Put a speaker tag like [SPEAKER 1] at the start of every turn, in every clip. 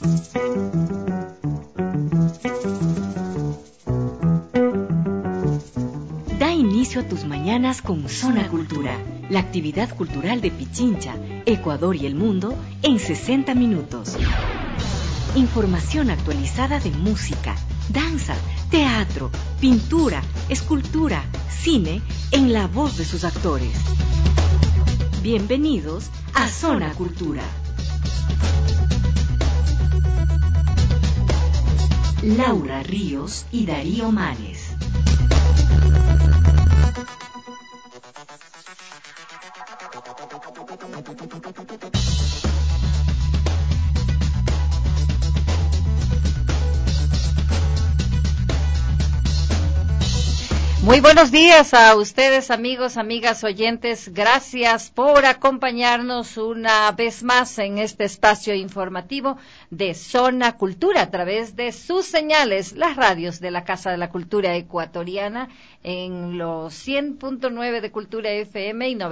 [SPEAKER 1] Da inicio a tus mañanas con Zona Cultura, la actividad cultural de Pichincha, Ecuador y el mundo en 60 minutos. Información actualizada de música, danza, teatro, pintura, escultura, cine, en la voz de sus actores. Bienvenidos a Zona Cultura. Laura Ríos y Darío Males.
[SPEAKER 2] Muy buenos días a ustedes, amigos, amigas, oyentes. Gracias por acompañarnos una vez más en este espacio informativo de Zona Cultura a través de sus señales, las radios de la Casa de la Cultura Ecuatoriana en los 100.9 de Cultura FM y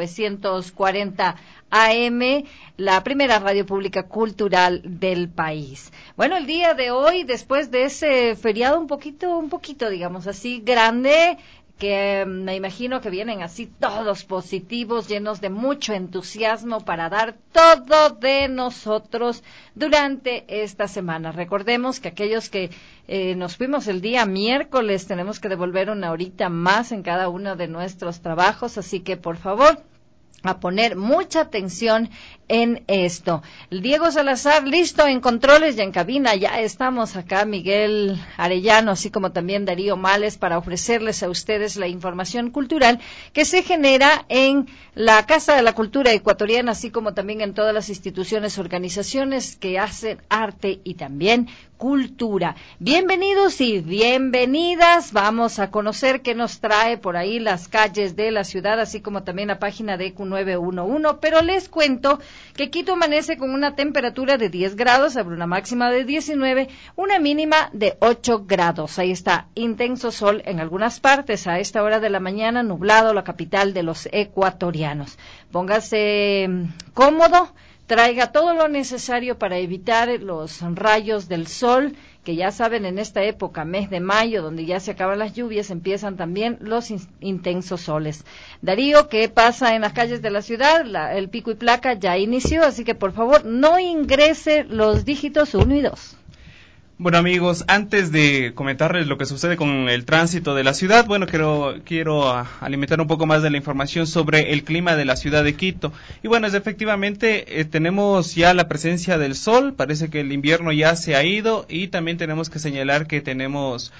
[SPEAKER 2] 940 AM, la primera radio pública cultural del país. Bueno, el día de hoy, después de ese feriado un poquito, digamos así, grande, que me imagino que vienen así todos positivos, llenos de mucho entusiasmo para dar todo de nosotros durante esta semana. Recordemos que aquellos que nos fuimos el día miércoles tenemos que devolver una horita más en cada uno de nuestros trabajos, así que por favor, a poner mucha atención en esto. El Diego Salazar, listo en controles y en cabina. Ya estamos acá, Miguel Arellano, así como también Darío Males, para ofrecerles a ustedes la información cultural que se genera en la Casa de la Cultura Ecuatoriana, así como también en todas las instituciones, organizaciones que hacen arte y también cultura. Bienvenidos y bienvenidas. Vamos a conocer qué nos trae por ahí las calles de la ciudad, así como también la página de EQ911. Pero les cuento que Quito amanece con una temperatura de 10 grados, sobre una máxima de 19, una mínima de 8 grados. Ahí está, intenso sol en algunas partes. A esta hora de la mañana, nublado, la capital de los ecuatorianos. Póngase cómodo. Traiga todo lo necesario para evitar los rayos del sol, que ya saben, en esta época, mes de mayo, donde ya se acaban las lluvias, empiezan también los intensos soles. Darío, ¿qué pasa en las calles de la ciudad? El pico y placa ya inició, así que por favor no ingrese los dígitos 1 y 2.
[SPEAKER 3] Bueno, amigos, antes de comentarles lo que sucede con el tránsito de la ciudad, bueno, quiero alimentar un poco más de la información sobre el clima de la ciudad de Quito. Y bueno, efectivamente tenemos ya la presencia del sol, parece que el invierno ya se ha ido, y también tenemos que señalar que tenemos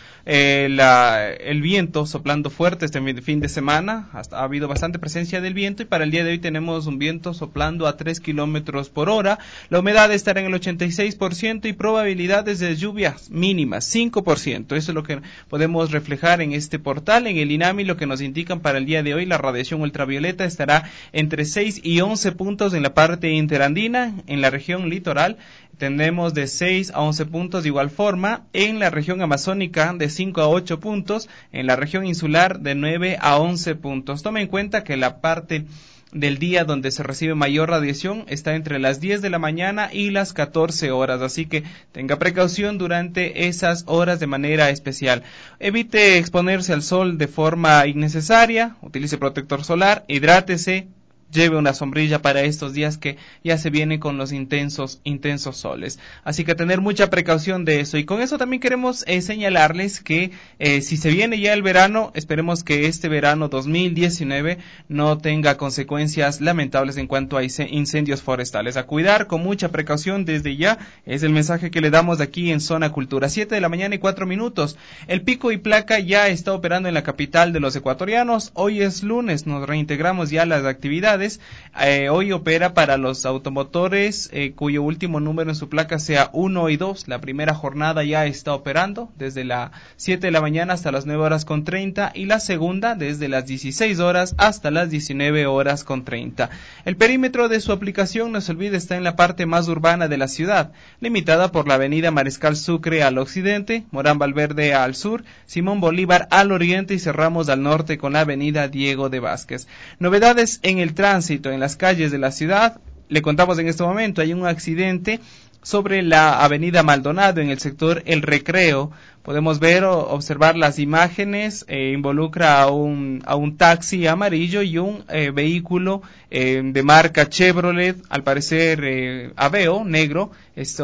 [SPEAKER 3] el viento soplando fuerte este fin de semana. Ha habido bastante presencia del viento, y para el día de hoy tenemos un viento soplando a 3 kilómetros por hora. La humedad estará en el 86% y probabilidades de lluvias mínimas, 5%. Eso es lo que podemos reflejar en este portal. En el INAMI lo que nos indican para el día de hoy, la radiación ultravioleta estará entre 6 y 11 puntos en la parte interandina. En la región litoral tenemos de 6 a 11 puntos de igual forma. En la región amazónica de 5 a 8 puntos. En la región insular de 9 a 11 puntos. Tome en cuenta que la parte del día donde se recibe mayor radiación está entre las 10 de la mañana y las 14 horas, así que tenga precaución durante esas horas de manera especial. Evite exponerse al sol de forma innecesaria, utilice protector solar, hidrátese, lleve una sombrilla para estos días que ya se vienen con los intensos soles. Así que tener mucha precaución de eso. Y con eso también queremos señalarles que si se viene ya el verano, esperemos que este verano 2019 no tenga consecuencias lamentables en cuanto a incendios forestales. A cuidar con mucha precaución desde ya, es el mensaje que le damos de aquí en Zona Cultura. 7 de la mañana y 4 minutos. El pico y placa ya está operando en la capital de los ecuatorianos. Hoy es lunes, nos reintegramos ya a las actividades. Hoy opera para los automotores cuyo último número en su placa sea 1 y 2. La primera jornada ya está operando desde las 7 de la mañana hasta las 9 horas con 30 y la segunda desde las 16 horas hasta las 19 horas con 30. El perímetro de su aplicación, no se olvide, está en la parte más urbana de la ciudad, limitada por la avenida Mariscal Sucre al occidente, Morán Valverde al sur, Simón Bolívar al oriente y cerramos al norte con la avenida Diego de Vázquez. Novedades en el tránsito en las calles de la ciudad. Le contamos en este momento, hay un accidente sobre la avenida Maldonado en el sector El Recreo. Podemos ver o observar las imágenes, involucra a un taxi amarillo y un vehículo de marca Chevrolet, al parecer Aveo, negro.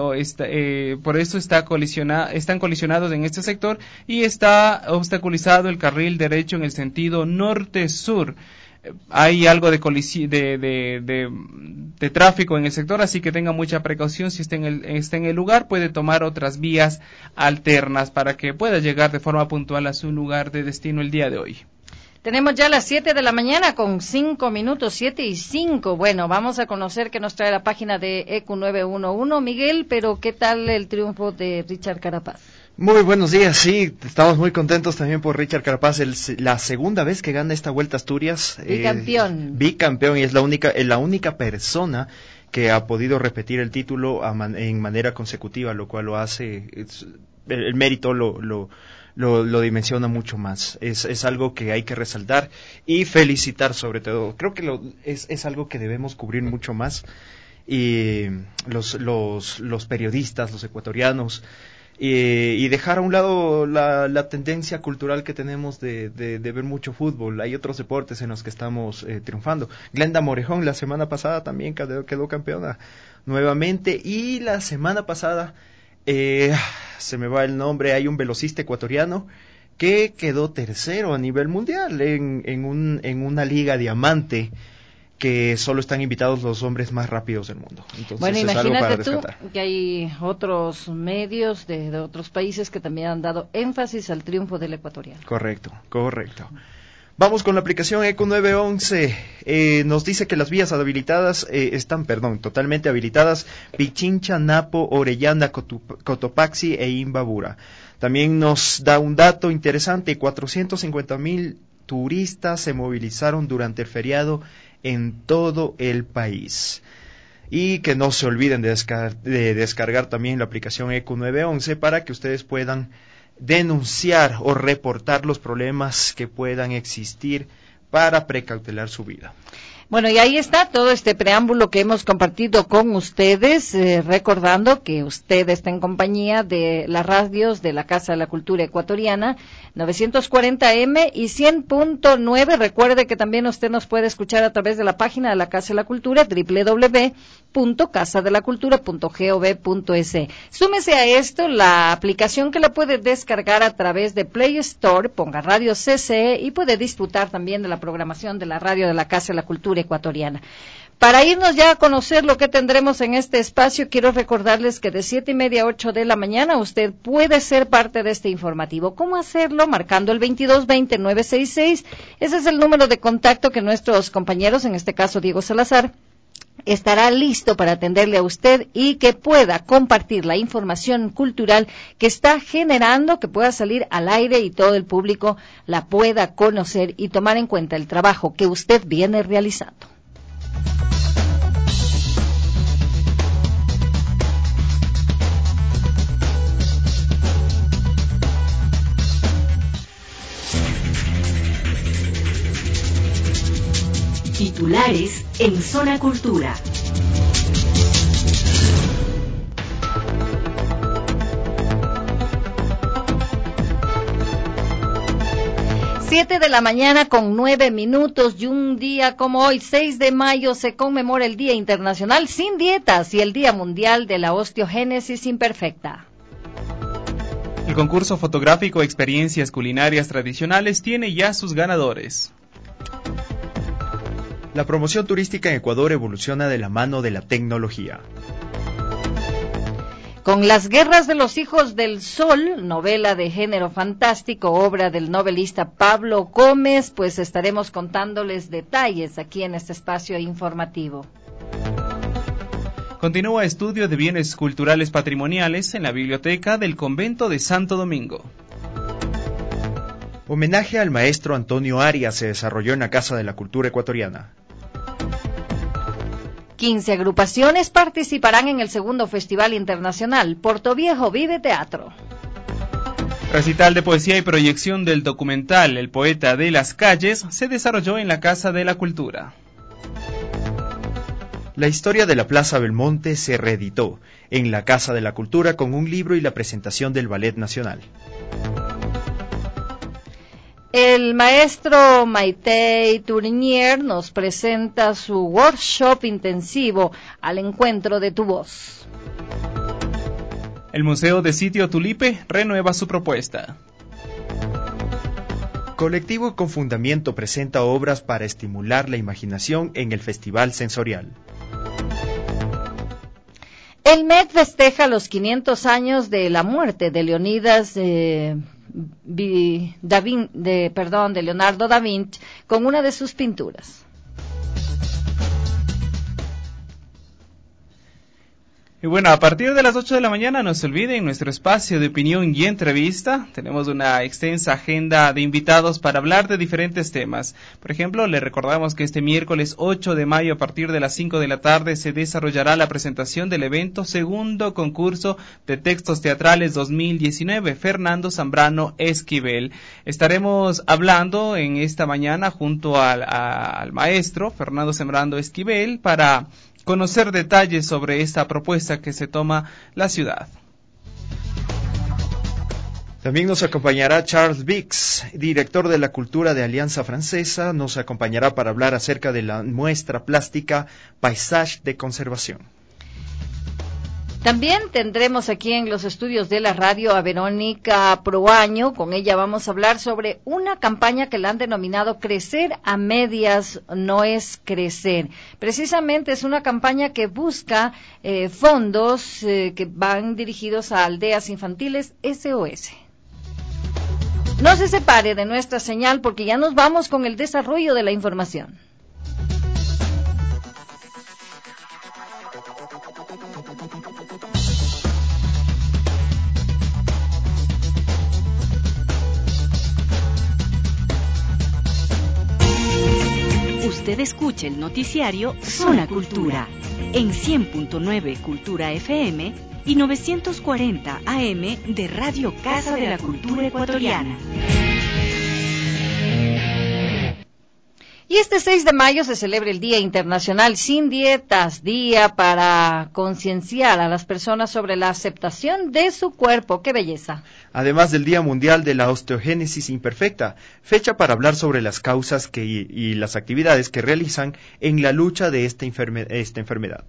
[SPEAKER 3] Por eso están colisionados en este sector y está obstaculizado el carril derecho en el sentido norte-sur. Hay algo de tráfico en el sector, así que tenga mucha precaución si está en el lugar, puede tomar otras vías alternas para que pueda llegar de forma puntual a su lugar de destino el día de hoy.
[SPEAKER 2] Tenemos ya las 7 de la mañana con 5 minutos, 7:05. Bueno, vamos a conocer qué nos trae la página de EQ911, Miguel, pero ¿qué tal el triunfo de Richard Carapaz?
[SPEAKER 4] Muy buenos días, sí, estamos muy contentos también por Richard Carapaz, la segunda vez que gana esta Vuelta a Asturias. Bicampeón, y es la única persona que ha podido repetir el título en manera consecutiva, lo cual lo hace, el mérito lo dimensiona mucho más. Es algo que hay que resaltar y felicitar sobre todo. Creo que es algo que debemos cubrir mucho más, y los periodistas, los ecuatorianos, y dejar a un lado la tendencia cultural que tenemos de ver mucho fútbol. Hay otros deportes en los que estamos triunfando. Glenda Morejón la semana pasada también quedó campeona nuevamente, y la semana pasada se me va el nombre, hay un velocista ecuatoriano que quedó tercero a nivel mundial en una liga diamante, que solo están invitados los hombres más rápidos del mundo. Entonces,
[SPEAKER 2] bueno, imagínate tú que hay otros medios de otros países que también han dado énfasis al triunfo del ecuatoriano.
[SPEAKER 4] Correcto. Vamos con la aplicación EQ911. Nos dice que las vías habilitadas están totalmente habilitadas: Pichincha, Napo, Orellana, Cotopaxi e Imbabura. También nos da un dato interesante: 450,000 turistas se movilizaron durante el feriado en todo el país. Y que no se olviden de descargar también la aplicación EQ911 para que ustedes puedan denunciar o reportar los problemas que puedan existir para precautelar su vida.
[SPEAKER 2] Bueno, y ahí está todo este preámbulo que hemos compartido con ustedes, recordando que usted está en compañía de las radios de la Casa de la Cultura Ecuatoriana, 940M y 100.9. Recuerde que también usted nos puede escuchar a través de la página de la Casa de la Cultura, www.casadelacultura.gov.es. Súmese a esto la aplicación que la puede descargar a través de Play Store, ponga Radio CCE y puede disfrutar también de la programación de la radio de la Casa de la Cultura Ecuatoriana. Para irnos ya a conocer lo que tendremos en este espacio, quiero recordarles que de 7:30 a 8 de la mañana usted puede ser parte de este informativo. ¿Cómo hacerlo? Marcando el 2220-966. Ese es el número de contacto que nuestros compañeros, en este caso Diego Salazar, estará listo para atenderle a usted y que pueda compartir la información cultural que está generando, que pueda salir al aire y todo el público la pueda conocer y tomar en cuenta el trabajo que usted viene realizando.
[SPEAKER 1] Titulares en Zona Cultura.
[SPEAKER 2] Siete de la mañana con 9 minutos, y un día como hoy, 6 de mayo, se conmemora el Día Internacional Sin Dietas y el Día Mundial de la Osteogénesis Imperfecta.
[SPEAKER 3] El concurso fotográfico Experiencias Culinarias Tradicionales tiene ya sus ganadores.
[SPEAKER 4] La promoción turística en Ecuador evoluciona de la mano de la tecnología.
[SPEAKER 2] Con Las Guerras de los Hijos del Sol, novela de género fantástico, obra del novelista Pablo Gómez, pues estaremos contándoles detalles aquí en este espacio informativo.
[SPEAKER 3] Continúa estudio de bienes culturales patrimoniales en la biblioteca del Convento de Santo Domingo.
[SPEAKER 4] Homenaje al maestro Antonio Arias se desarrolló en la Casa de la Cultura Ecuatoriana.
[SPEAKER 2] 15 agrupaciones participarán en el segundo Festival Internacional Portoviejo Vive Teatro.
[SPEAKER 3] Recital de poesía y proyección del documental El Poeta de las Calles se desarrolló en la Casa de la Cultura.
[SPEAKER 4] La historia de la Plaza Belmonte se reeditó en la Casa de la Cultura con un libro y la presentación del Ballet Nacional.
[SPEAKER 2] El maestro Maite Tournier nos presenta su workshop intensivo al encuentro de tu voz.
[SPEAKER 3] El Museo de Sitio Tulipe renueva su propuesta.
[SPEAKER 4] Colectivo con Fundamento presenta obras para estimular la imaginación en el Festival Sensorial.
[SPEAKER 2] El MET festeja los 500 años de la muerte de Leonidas de Leonardo da Vinci con una de sus pinturas.
[SPEAKER 3] Y bueno, a partir de las 8 de la mañana, no se olviden, nuestro espacio de opinión y entrevista, tenemos una extensa agenda de invitados para hablar de diferentes temas. Por ejemplo, le recordamos que este miércoles 8 de mayo, a partir de las 5 de la tarde, se desarrollará la presentación del evento Segundo Concurso de Textos Teatrales 2019, Fernando Zambrano Esquivel. Estaremos hablando en esta mañana junto al maestro Fernando Zambrano Esquivel para conocer detalles sobre esta propuesta que se toma la ciudad.
[SPEAKER 4] También nos acompañará Charles Bix, director de la cultura de Alianza Francesa, nos acompañará para hablar acerca de la muestra plástica Paysage de Conservación.
[SPEAKER 2] También tendremos aquí en los estudios de la radio a Verónica Proaño. Con ella vamos a hablar sobre una campaña que la han denominado Crecer a Medias no es crecer. Precisamente es una campaña que busca fondos que van dirigidos a aldeas infantiles SOS. No se separe de nuestra señal porque ya nos vamos con el desarrollo de la información.
[SPEAKER 1] Usted escucha el noticiario Zona Cultura en 100.9 Cultura FM y 940 AM de Radio Casa de la Cultura Ecuatoriana.
[SPEAKER 2] Y este 6 de mayo se celebra el Día Internacional Sin Dietas, día para concienciar a las personas sobre la aceptación de su cuerpo. ¡Qué belleza!
[SPEAKER 4] Además del Día Mundial de la Osteogénesis Imperfecta, fecha para hablar sobre las causas y las actividades que realizan en la lucha de esta enfermedad.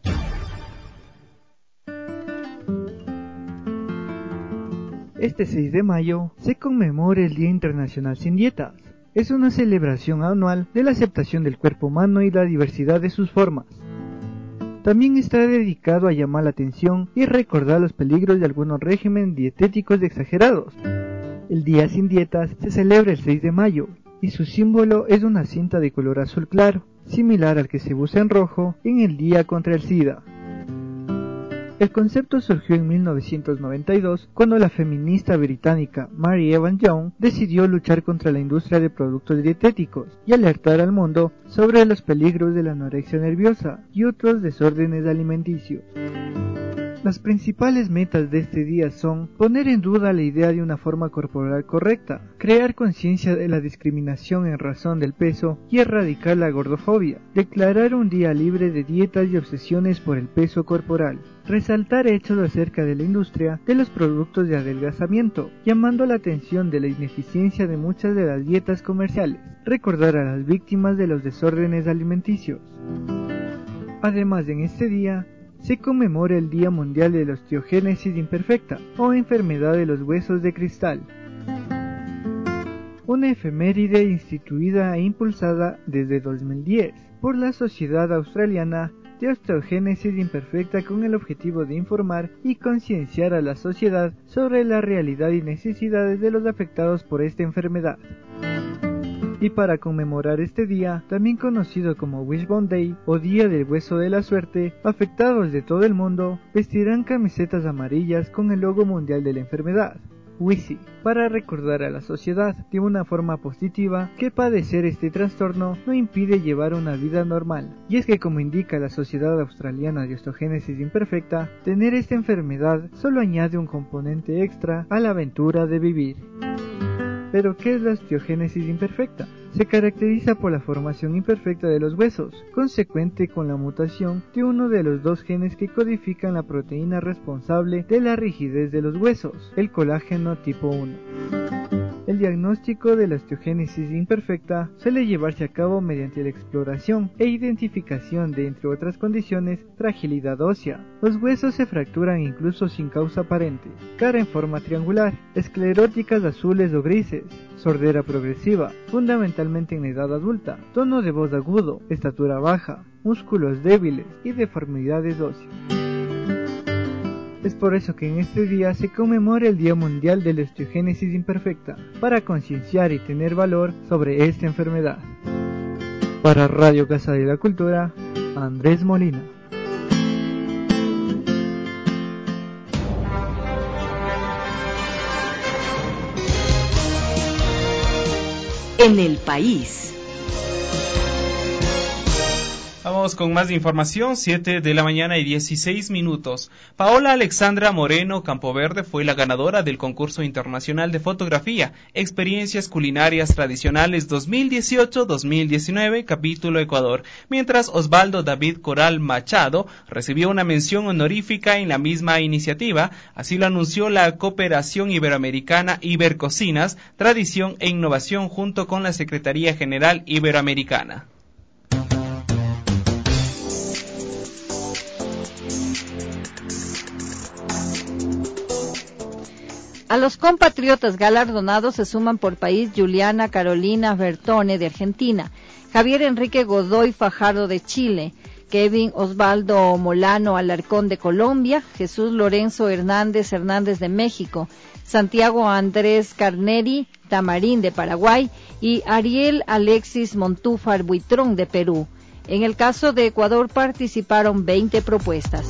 [SPEAKER 5] Este 6 de mayo se conmemora el Día Internacional Sin Dietas. Es una celebración anual de la aceptación del cuerpo humano y la diversidad de sus formas. También está dedicado a llamar la atención y recordar los peligros de algunos regímenes dietéticos exagerados. El Día Sin Dietas se celebra el 6 de mayo y su símbolo es una cinta de color azul claro, similar al que se usa en rojo en el Día contra el SIDA. El concepto surgió en 1992 cuando la feminista británica Mary Evan Young decidió luchar contra la industria de productos dietéticos y alertar al mundo sobre los peligros de la anorexia nerviosa y otros desórdenes alimenticios. Las principales metas de este día son poner en duda la idea de una forma corporal correcta, crear conciencia de la discriminación en razón del peso y erradicar la gordofobia, declarar un día libre de dietas y obsesiones por el peso corporal, resaltar hechos acerca de la industria de los productos de adelgazamiento, llamando la atención de la ineficiencia de muchas de las dietas comerciales, recordar a las víctimas de los desórdenes alimenticios. Además, en este día se conmemora el Día Mundial de la Osteogénesis Imperfecta o enfermedad de los huesos de cristal, una efeméride instituida e impulsada desde 2010 por la Sociedad Australiana de Osteogénesis Imperfecta con el objetivo de informar y concienciar a la sociedad sobre la realidad y necesidades de los afectados por esta enfermedad. Y para conmemorar este día, también conocido como Wishbone Day o Día del Hueso de la Suerte, afectados de todo el mundo vestirán camisetas amarillas con el logo mundial de la enfermedad, WISI, para recordar a la sociedad de una forma positiva que padecer este trastorno no impide llevar una vida normal. Y es que, como indica la Sociedad Australiana de Osteogénesis Imperfecta, tener esta enfermedad solo añade un componente extra a la aventura de vivir. ¿Pero qué es la osteogénesis imperfecta? se caracteriza por la formación imperfecta de los huesos, consecuente con la mutación de uno de los dos genes que codifican la proteína responsable de la rigidez de los huesos, el colágeno tipo 1. El diagnóstico de la osteogénesis imperfecta suele llevarse a cabo mediante la exploración e identificación de, entre otras condiciones, fragilidad ósea. Los huesos se fracturan incluso sin causa aparente, cara en forma triangular, escleróticas azules o grises, sordera progresiva, fundamentalmente en la edad adulta, tono de voz agudo, estatura baja, músculos débiles y deformidades óseas. Es por eso que en este día se conmemora el Día Mundial de la Osteogénesis Imperfecta, para concienciar y tener valor sobre esta enfermedad. Para Radio Casa de la Cultura, Andrés Molina.
[SPEAKER 1] En el país.
[SPEAKER 3] Vamos con más información, 7 de la mañana y 16 minutos. Paola Alexandra Moreno Campoverde fue la ganadora del concurso internacional de fotografía, Experiencias Culinarias Tradicionales 2018-2019, capítulo Ecuador, mientras Osvaldo David Coral Machado recibió una mención honorífica en la misma iniciativa, así lo anunció la Cooperación Iberoamericana Ibercocinas, Tradición e Innovación junto con la Secretaría General Iberoamericana.
[SPEAKER 2] A los compatriotas galardonados se suman por país Juliana Carolina Bertone de Argentina, Javier Enrique Godoy Fajardo de Chile, Kevin Osvaldo Molano Alarcón de Colombia, Jesús Lorenzo Hernández de México, Santiago Andrés Carneri Tamarín de Paraguay y Ariel Alexis Montúfar Buitrón de Perú. En el caso de Ecuador participaron 20 propuestas.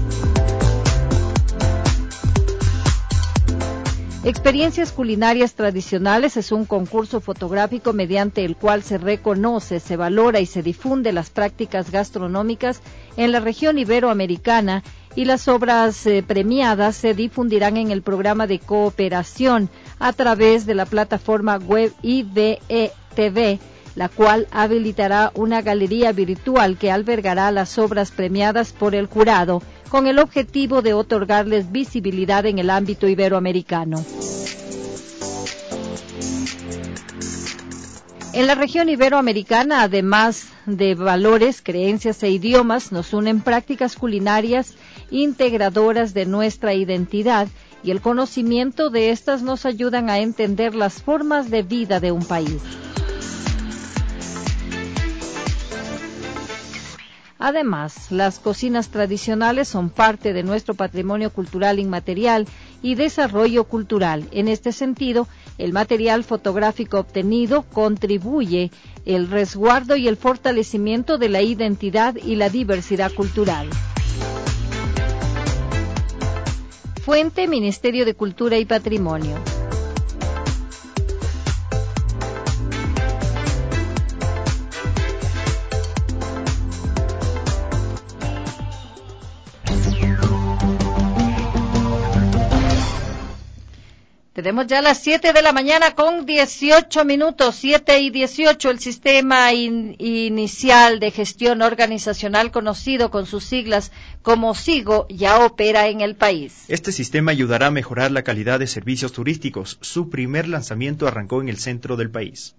[SPEAKER 2] Experiencias Culinarias Tradicionales es un concurso fotográfico mediante el cual se reconoce, se valora y se difunde las prácticas gastronómicas en la región iberoamericana, y las obras premiadas se difundirán en el programa de cooperación a través de la plataforma web IBETV, la cual habilitará una galería virtual que albergará las obras premiadas por el jurado, con el objetivo de otorgarles visibilidad en el ámbito iberoamericano. En la región iberoamericana, además de valores, creencias e idiomas, nos unen prácticas culinarias integradoras de nuestra identidad, y el conocimiento de estas nos ayudan a entender las formas de vida de un país. Además, las cocinas tradicionales son parte de nuestro patrimonio cultural inmaterial y desarrollo cultural. En este sentido, el material fotográfico obtenido contribuye al resguardo y el fortalecimiento de la identidad y la diversidad cultural. Fuente: Ministerio de Cultura y Patrimonio. Tenemos ya las 7 de la mañana con 18 minutos, 7 y 18. El sistema inicial de gestión organizacional, conocido con sus siglas como SIGO, ya opera en el país.
[SPEAKER 4] Este sistema ayudará a mejorar la calidad de servicios turísticos. Su primer lanzamiento arrancó en el centro del país.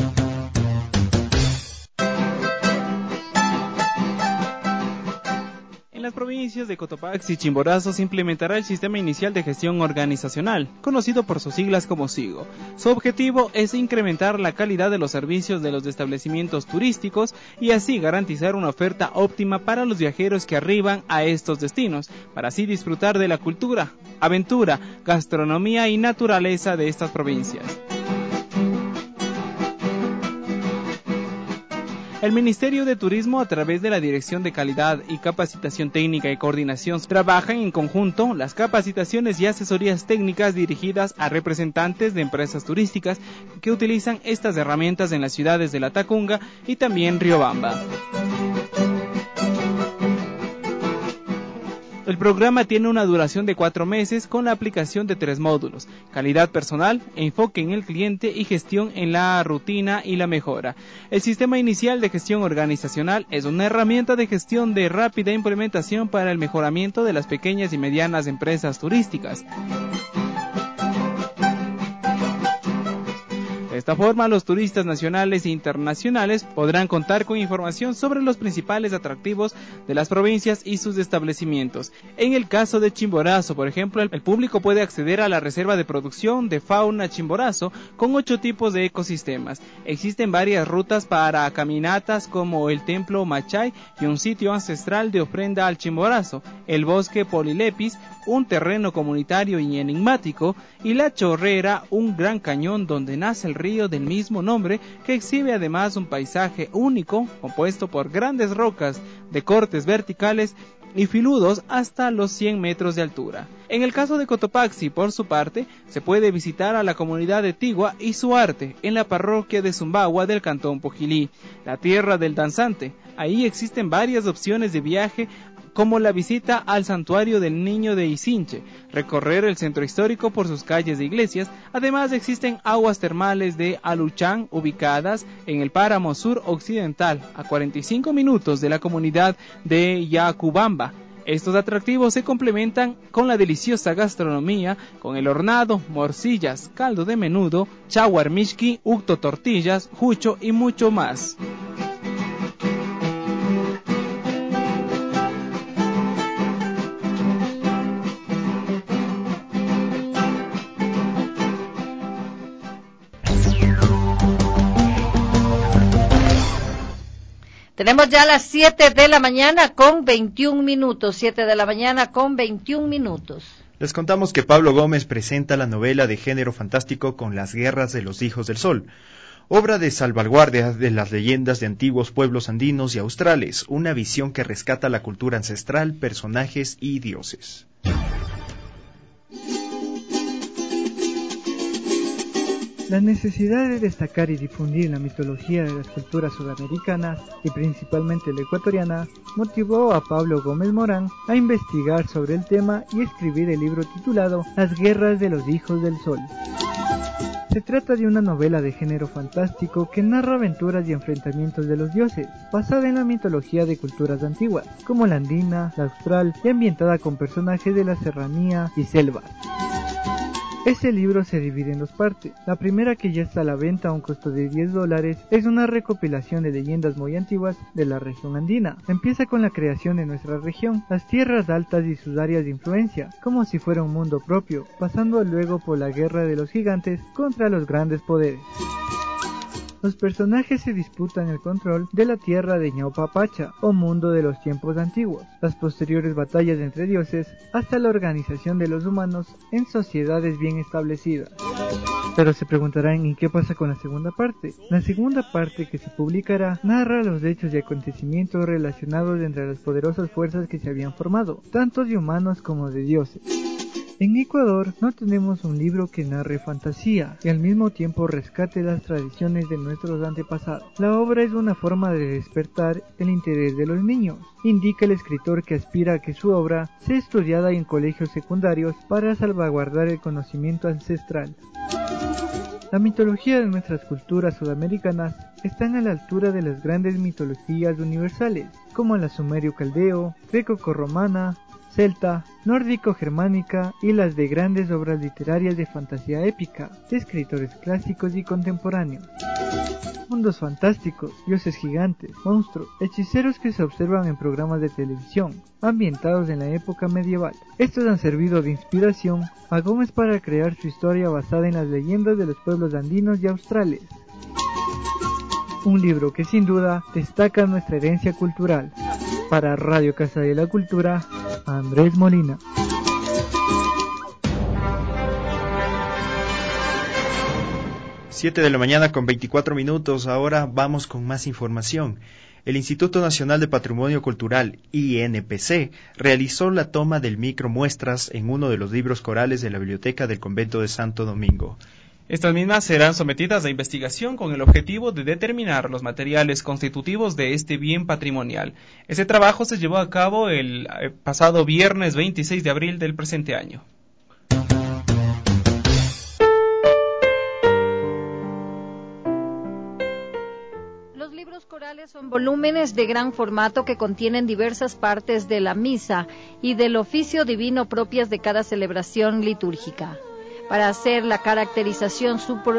[SPEAKER 3] En las provincias de Cotopaxi y Chimborazo se implementará el sistema inicial de gestión organizacional, conocido por sus siglas como SIGO. Su objetivo es incrementar la calidad de los servicios de los establecimientos turísticos y así garantizar una oferta óptima para los viajeros que arriban a estos destinos, para así disfrutar de la cultura, aventura, gastronomía y naturaleza de estas provincias. El Ministerio de Turismo, a través de la Dirección de Calidad y Capacitación Técnica y Coordinación, trabajan en conjunto las capacitaciones y asesorías técnicas dirigidas a representantes de empresas turísticas que utilizan estas herramientas en las ciudades de Latacunga y también Riobamba. El programa tiene una duración de 4 meses con la aplicación de 3 módulos: calidad personal, enfoque en el cliente y gestión en la rutina y la mejora. El sistema inicial de gestión organizacional es una herramienta de gestión de rápida implementación para el mejoramiento de las pequeñas y medianas empresas turísticas. De esta forma, los turistas nacionales e internacionales podrán contar con información sobre los principales atractivos de las provincias y sus establecimientos. En el caso de Chimborazo, por ejemplo, el público puede acceder a la reserva de producción de fauna Chimborazo con 8 tipos de ecosistemas. Existen varias rutas para caminatas como el Templo Machay y un sitio ancestral de ofrenda al Chimborazo, el Bosque Polilepis, un terreno comunitario y enigmático, y la Chorrera, un gran cañón donde nace el río del mismo nombre, que exhibe además un paisaje único compuesto por grandes rocas de cortes verticales y filudos hasta los 100 metros de altura. En el caso de Cotopaxi, por su parte, se puede visitar a la comunidad de Tigua y su arte en la parroquia de Zumbagua del cantón Pojilí, la tierra del danzante. Ahí existen varias opciones de viaje, como la visita al santuario del Niño de Isinche, recorrer el centro histórico por sus calles e iglesias. Además existen aguas termales de Aluchán, ubicadas en el páramo sur occidental, a 45 minutos de la comunidad de Yacubamba. Estos atractivos se complementan con la deliciosa gastronomía, con el hornado, morcillas, caldo de menudo, chaguarmishki, ucto tortillas, jucho y mucho más.
[SPEAKER 2] Tenemos ya las 7 de la mañana con 21 minutos, 7 de la mañana con 21 minutos.
[SPEAKER 4] Les contamos que Pablo Gómez presenta la novela de género fantástico Con las guerras de los hijos del sol, obra de salvaguardia de las leyendas de antiguos pueblos andinos y australes, una visión que rescata la cultura ancestral, personajes y dioses.
[SPEAKER 5] La necesidad de destacar y difundir la mitología de las culturas sudamericanas y principalmente la ecuatoriana motivó a Pablo Gómez Morán a investigar sobre el tema y escribir el libro titulado Las guerras de los hijos del sol. Se trata de una novela de género fantástico que narra aventuras y enfrentamientos de los dioses, basada en la mitología de culturas antiguas, como la andina, la austral y ambientada con personajes de la serranía y selvas. Este libro se divide en 2 partes. La primera, que ya está a la venta a un costo de $10, es una recopilación de leyendas muy antiguas de la región andina. Empieza con la creación de nuestra región, las tierras altas y sus áreas de influencia, como si fuera un mundo propio, pasando luego por la guerra de los gigantes contra los grandes poderes. Los personajes se disputan el control de la tierra de Ñaupapacha, o mundo de los tiempos antiguos, las posteriores batallas entre dioses, hasta la organización de los humanos en sociedades bien establecidas. Pero se preguntarán, ¿y qué pasa con la segunda parte? La segunda parte, que se publicará, narra los hechos y acontecimientos relacionados entre las poderosas fuerzas que se habían formado, tanto de humanos como de dioses. En Ecuador no tenemos un libro que narre fantasía y al mismo tiempo rescate las tradiciones de nuestros antepasados. La obra es una forma de despertar el interés de los niños. Indica el escritor que aspira a que su obra sea estudiada en colegios secundarios para salvaguardar el conocimiento ancestral. La mitología de nuestras culturas sudamericanas están a la altura de las grandes mitologías universales, como la sumerio-caldeo, greco-corromana, celta, nórdico-germánica y las de grandes obras literarias de fantasía épica, de escritores clásicos y contemporáneos. Mundos fantásticos, dioses gigantes, monstruos, hechiceros que se observan en programas de televisión, ambientados en la época medieval. Estos han servido de inspiración a Gómez para crear su historia basada en las leyendas de los pueblos andinos y australes. Un libro que sin duda destaca nuestra herencia cultural. Para Radio Casa de la Cultura, Andrés Molina.
[SPEAKER 4] Siete de la mañana con 24 minutos. Ahora vamos con más información. El Instituto Nacional de Patrimonio Cultural, INPC, realizó la toma del micromuestras en uno de los libros corales de la Biblioteca del Convento de Santo Domingo.
[SPEAKER 3] Estas mismas serán sometidas a investigación con el objetivo de determinar los materiales constitutivos de este bien patrimonial. Ese trabajo se llevó a cabo el pasado viernes 26 de abril del presente año.
[SPEAKER 2] Los libros corales son volúmenes de gran formato que contienen diversas partes de la misa y del oficio divino propias de cada celebración litúrgica. Para hacer la caracterización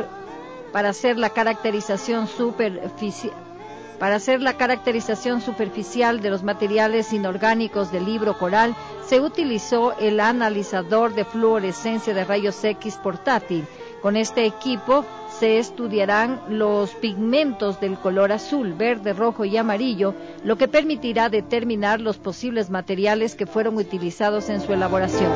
[SPEAKER 2] superficial de los materiales inorgánicos del libro coral, se utilizó el analizador de fluorescencia de rayos X portátil. Con este equipo se estudiarán los pigmentos del color azul, verde, rojo y amarillo, lo que permitirá determinar los posibles materiales que fueron utilizados en su elaboración.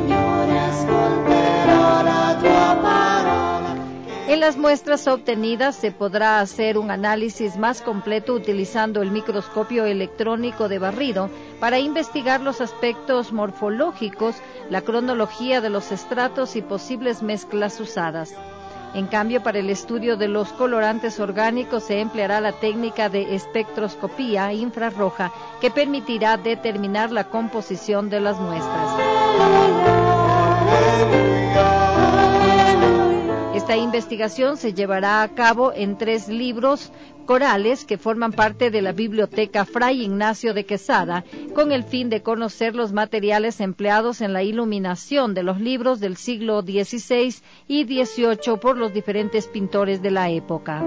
[SPEAKER 2] En las muestras obtenidas se podrá hacer un análisis más completo utilizando el microscopio electrónico de barrido para investigar los aspectos morfológicos, la cronología de los estratos y posibles mezclas usadas. En cambio, para el estudio de los colorantes orgánicos se empleará la técnica de espectroscopía infrarroja que permitirá determinar la composición de las muestras. Esta investigación se llevará a cabo en 3 libros corales que forman parte de la Biblioteca Fray Ignacio de Quesada, con el fin de conocer los materiales empleados en la iluminación de los libros del siglo XVI y XVIII por los diferentes pintores de la época.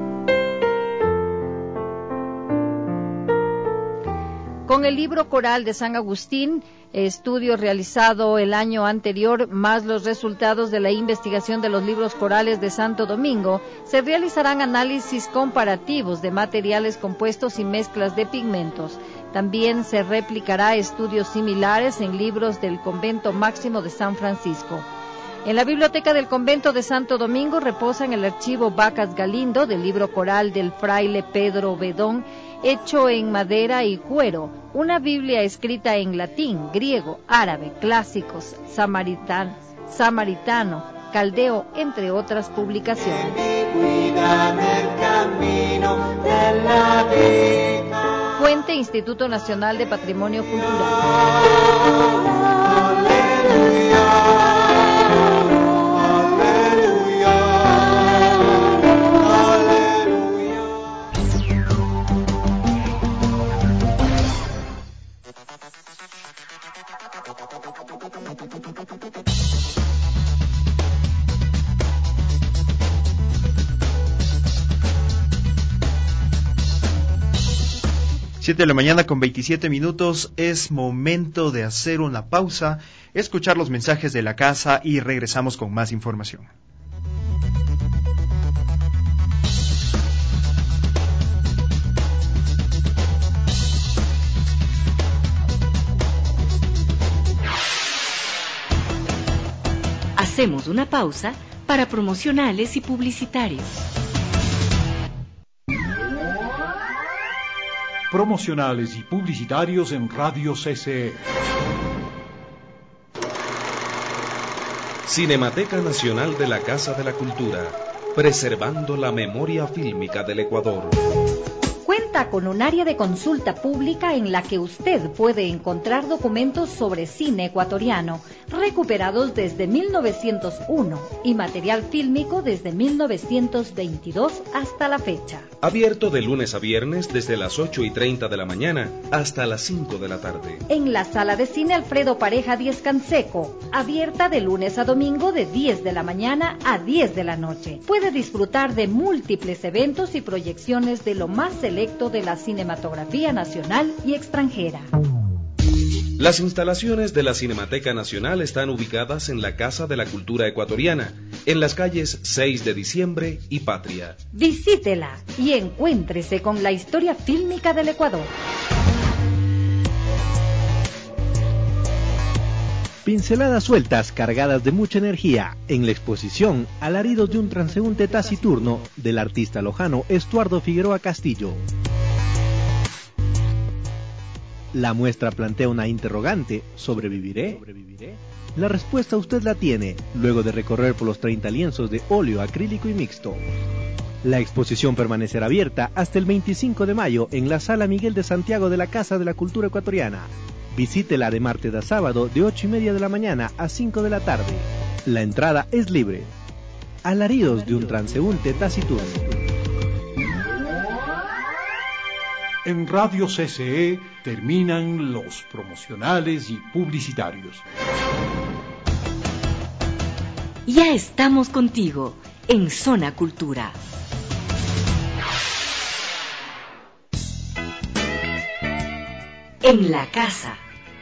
[SPEAKER 2] Con el libro coral de San Agustín, estudio realizado el año anterior, más los resultados de la investigación de los libros corales de Santo Domingo, se realizarán análisis comparativos de materiales compuestos y mezclas de pigmentos. También se replicará estudios similares en libros del Convento Máximo de San Francisco. En la biblioteca del Convento de Santo Domingo reposa en el archivo Vacas Galindo del libro coral del fraile Pedro Bedón, hecho en madera y cuero, una Biblia escrita en latín, griego, árabe, clásicos, samaritano, caldeo, entre otras publicaciones. Fuente: Instituto Nacional de Patrimonio Cultural.
[SPEAKER 4] 7 de la mañana con 27 minutos, es momento de hacer una pausa, escuchar los mensajes de la casa y regresamos con más información.
[SPEAKER 1] Hacemos una pausa para promocionales y publicitarios.
[SPEAKER 6] Promocionales y publicitarios en Radio CCE.
[SPEAKER 7] Cinemateca Nacional de la Casa de la Cultura, preservando la memoria fílmica del Ecuador.
[SPEAKER 2] Cuenta con un área de consulta pública en la que usted puede encontrar documentos sobre cine ecuatoriano, recuperados desde 1901 y material fílmico desde 1922 hasta la fecha.
[SPEAKER 7] Abierto de lunes a viernes desde las 8:30 de la mañana hasta las 5 de la tarde.
[SPEAKER 2] En la sala de cine Alfredo Pareja 10 Canseco, abierta de lunes a domingo de 10 de la mañana a 10 de la noche. Puede disfrutar de múltiples eventos y proyecciones de lo más selecto de la cinematografía nacional y extranjera.
[SPEAKER 7] Las instalaciones de la Cinemateca Nacional están ubicadas en la Casa de la Cultura Ecuatoriana, en las calles 6 de Diciembre y Patria.
[SPEAKER 2] Visítela y encuéntrese con la historia fílmica del Ecuador.
[SPEAKER 8] Pinceladas sueltas cargadas de mucha energía en la exposición Alaridos de un transeúnte taciturno del artista lojano Estuardo Figueroa Castillo. 7 de la mañana con 28 minutos, es momento de hacer una pausa para promocionales y publicitarios. La muestra plantea una interrogante: ¿sobreviviré? La respuesta usted la tiene luego de recorrer por los 30 lienzos de óleo, acrílico y mixto. La exposición permanecerá abierta hasta el 25 de mayo en la Sala Miguel de Santiago de la Casa de la Cultura Ecuatoriana. Visítela de martes a sábado de 8:30 de la mañana a 5 de la tarde. La entrada es libre. Alaridos de un transeúnte taciturno.
[SPEAKER 6] En Radio CCE terminan los promocionales y publicitarios.
[SPEAKER 1] Ya estamos contigo en Zona Cultura. En la casa.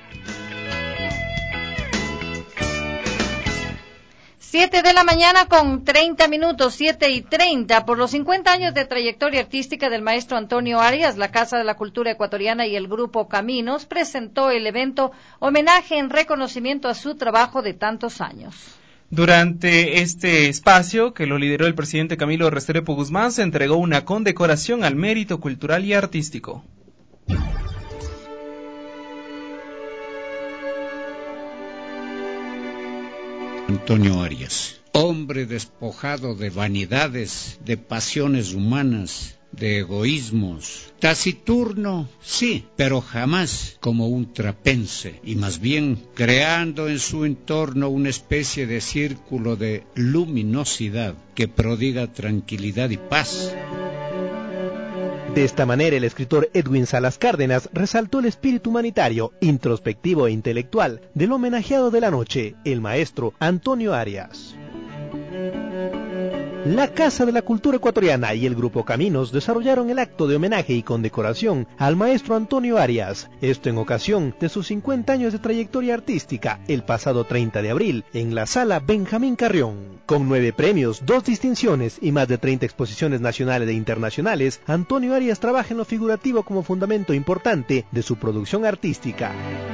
[SPEAKER 2] 7 de la mañana con 30 minutos, 7:30. Por los 50 años de trayectoria artística del maestro Antonio Arias, la Casa de la Cultura Ecuatoriana y el Grupo Caminos presentó el evento Homenaje en reconocimiento a su trabajo de tantos años.
[SPEAKER 3] Durante este espacio, que lo lideró el presidente Camilo Restrepo Guzmán, se entregó una condecoración al mérito cultural y artístico.
[SPEAKER 9] Antonio Arias, hombre despojado de vanidades, de pasiones humanas, de egoísmos, taciturno, sí, pero jamás como un trapense, y más bien creando en su entorno una especie de círculo de luminosidad que prodiga tranquilidad y paz.
[SPEAKER 8] De esta manera, el escritor Edwin Salas Cárdenas resaltó el espíritu humanitario, introspectivo e intelectual del homenajeado de la noche, el maestro Antonio Arias. La Casa de la Cultura Ecuatoriana y el Grupo Caminos desarrollaron el acto de homenaje y condecoración al maestro Antonio Arias, esto en ocasión de sus 50 años de trayectoria artística, el pasado 30 de abril, en la Sala Benjamín Carrión. Con 9 premios, 2 distinciones y más de 30 exposiciones nacionales e internacionales, Antonio Arias trabaja en lo figurativo como fundamento importante de su producción artística.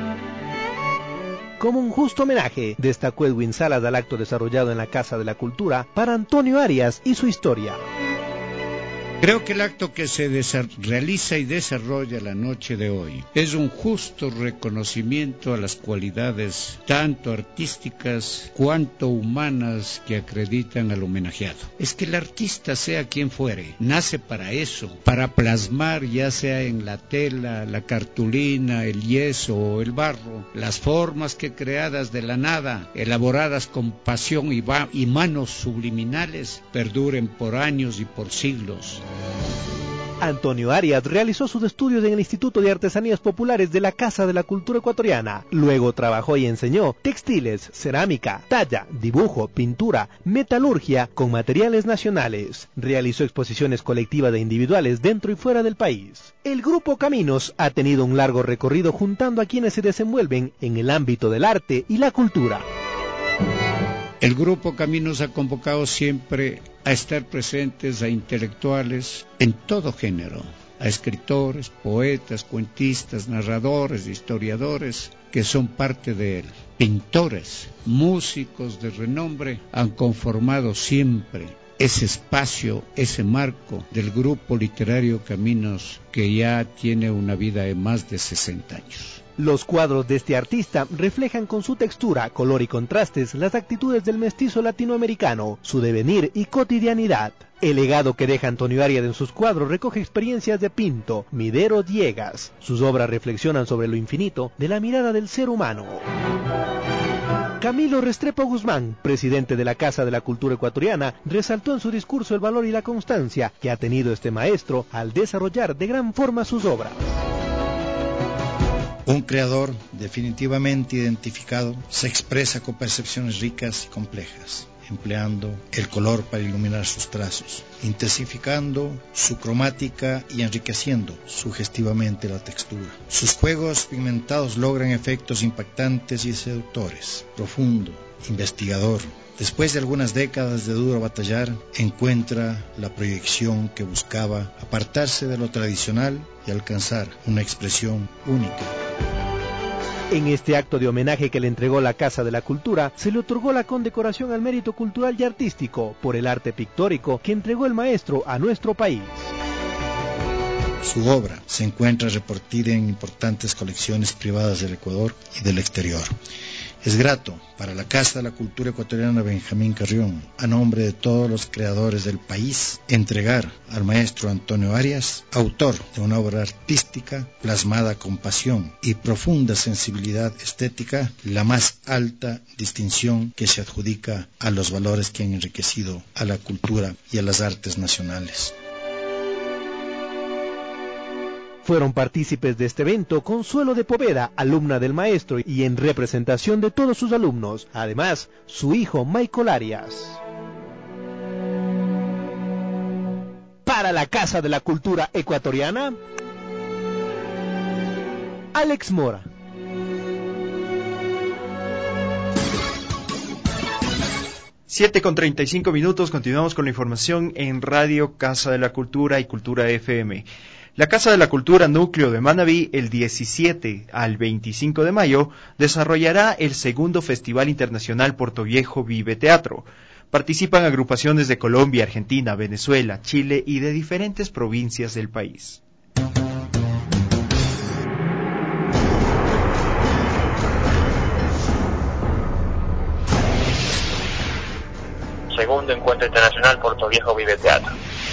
[SPEAKER 8] Como un justo homenaje, destacó Edwin Salas al acto desarrollado en la Casa de la Cultura para Antonio Arias y su historia.
[SPEAKER 9] Creo que el acto que se realiza y desarrolla la noche de hoy es un justo reconocimiento a las cualidades tanto artísticas cuanto humanas que acreditan al homenajeado. Es que el artista, sea quien fuere, nace para eso, para plasmar, ya sea en la tela, la cartulina, el yeso o el barro, las formas que creadas de la nada, elaboradas con pasión y manos subliminales, perduren por años y por siglos.
[SPEAKER 8] Antonio Arias realizó sus estudios en el Instituto de Artesanías Populares de la Casa de la Cultura Ecuatoriana. Luego trabajó y enseñó textiles, cerámica, talla, dibujo, pintura, metalurgia con materiales nacionales. Realizó exposiciones colectivas e individuales dentro y fuera del país. El Grupo Caminos ha tenido un largo recorrido juntando a quienes se desenvuelven en el ámbito del arte y la cultura.
[SPEAKER 9] El Grupo Caminos ha convocado siempre a estar presentes a intelectuales en todo género, a escritores, poetas, cuentistas, narradores, historiadores, que son parte de él. Pintores, músicos de renombre han conformado siempre ese espacio, ese marco del Grupo Literario Caminos, que ya tiene una vida de más de 60 años.
[SPEAKER 8] Los cuadros de este artista reflejan con su textura, color y contrastes las actitudes del mestizo latinoamericano, su devenir y cotidianidad. El legado que deja Antonio Arias en sus cuadros recoge experiencias de Pinto, Midero, Diegas. Sus obras reflexionan sobre lo infinito de la mirada del ser humano. Camilo Restrepo Guzmán, presidente de la Casa de la Cultura Ecuatoriana, resaltó en su discurso el valor y la constancia que ha tenido este maestro al desarrollar de gran forma sus obras.
[SPEAKER 10] Un creador definitivamente identificado se expresa con percepciones ricas y complejas, empleando el color para iluminar sus trazos, intensificando su cromática y enriqueciendo sugestivamente la textura. Sus juegos pigmentados logran efectos impactantes y seductores. Profundo, investigador, después de algunas décadas de duro batallar, encuentra la proyección que buscaba, apartarse de lo tradicional y alcanzar una expresión única.
[SPEAKER 8] En este acto de homenaje que le entregó la Casa de la Cultura, se le otorgó la condecoración al mérito cultural y artístico por el arte pictórico que entregó el maestro a nuestro país.
[SPEAKER 10] Su obra se encuentra repartida en importantes colecciones privadas del Ecuador y del exterior. Es grato para la Casa de la Cultura Ecuatoriana Benjamín Carrión, a nombre de todos los creadores del país, entregar al maestro Antonio Arias, autor de una obra artística plasmada con pasión y profunda sensibilidad estética, la más alta distinción que se adjudica a los valores que han enriquecido a la cultura y a las artes nacionales.
[SPEAKER 8] Fueron partícipes de este evento Consuelo de Poveda, alumna del maestro, y en representación de todos sus alumnos, además su hijo Michael Arias. Para la Casa de la Cultura Ecuatoriana, Alex Mora.
[SPEAKER 4] Siete con 35 minutos, continuamos con la información en Radio Casa de la Cultura y Cultura FM. La Casa de la Cultura Núcleo de Manabí, el 17 al 25 de mayo, desarrollará el segundo Festival Internacional Portoviejo Vive Teatro. Participan agrupaciones de Colombia, Argentina, Venezuela, Chile y de diferentes provincias del país.
[SPEAKER 11] Segundo Encuentro Internacional Portoviejo Vive Teatro.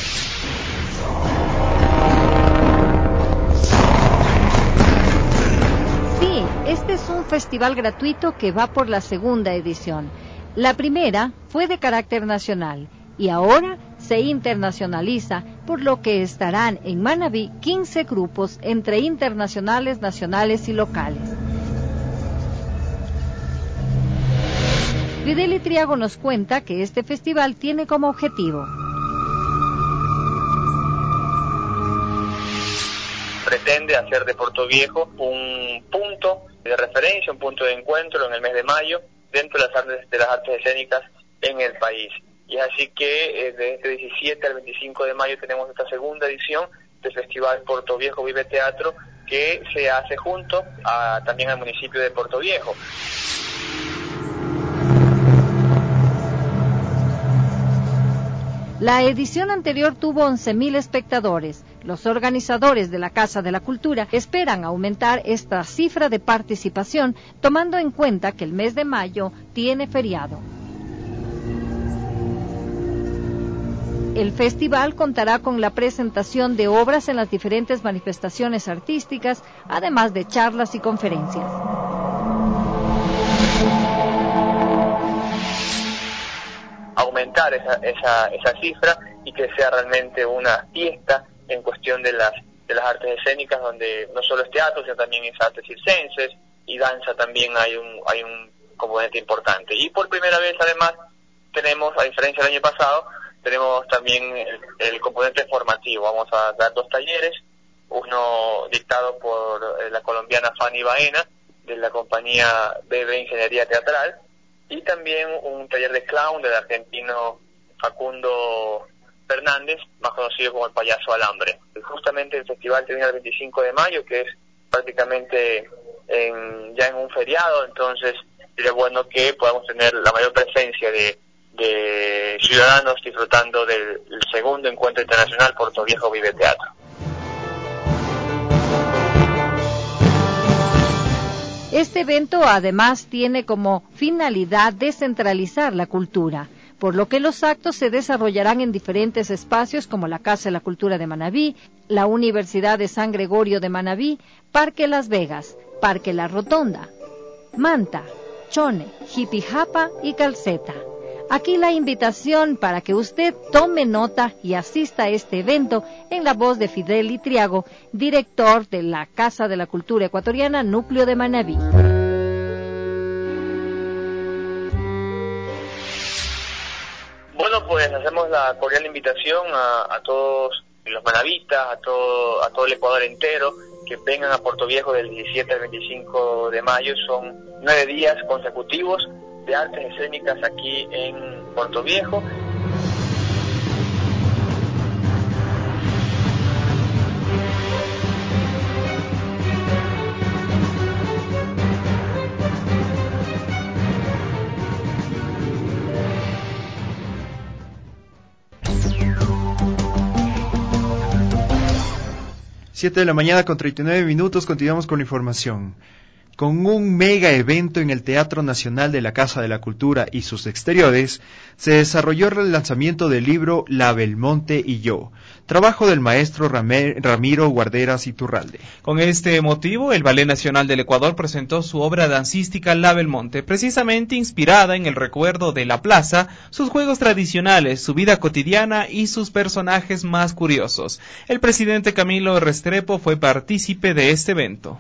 [SPEAKER 2] Este es un festival gratuito que va por la segunda edición. La primera fue de carácter nacional y ahora se internacionaliza, por lo que estarán en Manabí 15 grupos entre internacionales, nacionales y locales. Fidel Triago nos cuenta que este festival tiene como objetivo:
[SPEAKER 11] pretende hacer de Portoviejo un punto de referencia, un punto de encuentro en el mes de mayo dentro de las artes escénicas en el país. Y así que de este 17 al 25 de mayo tenemos esta segunda edición del Festival Portoviejo Vive Teatro, que se hace junto también al municipio de Portoviejo.
[SPEAKER 2] La edición anterior tuvo 11.000 espectadores. Los organizadores de la Casa de la Cultura esperan aumentar esta cifra de participación, tomando en cuenta que el mes de mayo tiene feriado. El festival contará con la presentación de obras en las diferentes manifestaciones artísticas, además de charlas y conferencias.
[SPEAKER 11] Aumentar esa cifra y que sea realmente una fiesta en cuestión de las artes escénicas, donde no solo es teatro, sino también es artes circenses y danza. También hay un componente importante. Y por primera vez, además, tenemos, a diferencia del año pasado, tenemos también el componente formativo. Vamos a dar 2 talleres, uno dictado por la colombiana Fanny Baena, de la compañía BB Ingeniería Teatral, y también un taller de clown del argentino Facundo Fernández, más conocido como el Payaso Alambre. Justamente el festival termina el 25 de mayo, que es prácticamente ya en un feriado, entonces sería bueno que podamos tener la mayor presencia de ciudadanos disfrutando del segundo Encuentro Internacional Portoviejo Vive Teatro.
[SPEAKER 2] Este evento además tiene como finalidad descentralizar la cultura, por lo que los actos se desarrollarán en diferentes espacios como la Casa de la Cultura de Manabí, la Universidad de San Gregorio de Manabí, Parque Las Vegas, Parque La Rotonda, Manta, Chone, Jipijapa y Calceta. Aquí la invitación para que usted tome nota y asista a este evento en la voz de Fidel Triago, director de la Casa de la Cultura Ecuatoriana Núcleo de Manabí.
[SPEAKER 11] Bueno, pues hacemos la cordial invitación a todos los manavistas, a todo el Ecuador entero, que vengan a Portoviejo del 17 al 25 de mayo. Son 9 días consecutivos de artes escénicas aquí en Portoviejo.
[SPEAKER 4] 7 de la mañana con 39 minutos, continuamos con la información. Con un mega evento en el Teatro Nacional de la Casa de la Cultura y sus exteriores, se desarrolló el lanzamiento del libro La Belmonte y yo, trabajo del maestro Ramiro Guarderas Iturralde.
[SPEAKER 3] Con este motivo, el Ballet Nacional del Ecuador presentó su obra dancística La Belmonte, precisamente inspirada en el recuerdo de la plaza, sus juegos tradicionales, su vida cotidiana y sus personajes más curiosos. El presidente Camilo Restrepo fue partícipe de este evento.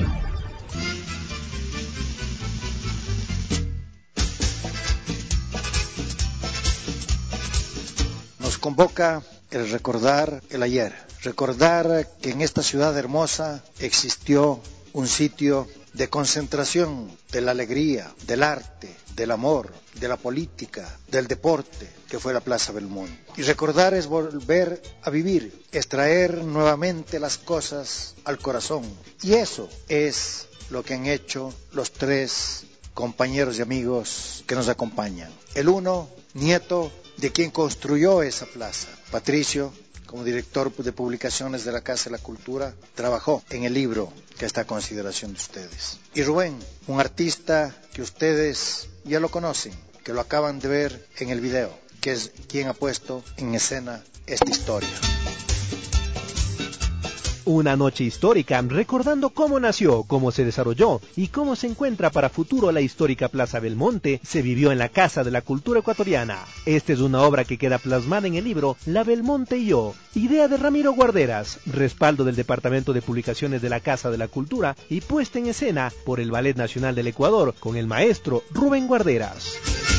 [SPEAKER 10] Convoca el recordar el ayer, recordar que en esta ciudad hermosa existió un sitio de concentración de la alegría, del arte, del amor, de la política, del deporte, que fue la Plaza Belmonte. Y recordar es volver a vivir, es traer nuevamente las cosas al corazón. Y eso es lo que han hecho los tres compañeros y amigos que nos acompañan. El uno, nieto de quien construyó esa plaza. Patricio, como director de publicaciones de la Casa de la Cultura, trabajó en el libro que está a consideración de ustedes. Y Rubén, un artista que ustedes ya lo conocen, que lo acaban de ver en el video, que es quien ha puesto en escena esta historia.
[SPEAKER 8] Una noche histórica, recordando cómo nació, cómo se desarrolló y cómo se encuentra para futuro la histórica Plaza Belmonte, se vivió en la Casa de la Cultura Ecuatoriana. Esta es una obra que queda plasmada en el libro La Belmonte y yo, idea de Ramiro Guarderas, respaldo del Departamento de Publicaciones de la Casa de la Cultura y puesta en escena por el Ballet Nacional del Ecuador con el maestro Rubén Guarderas.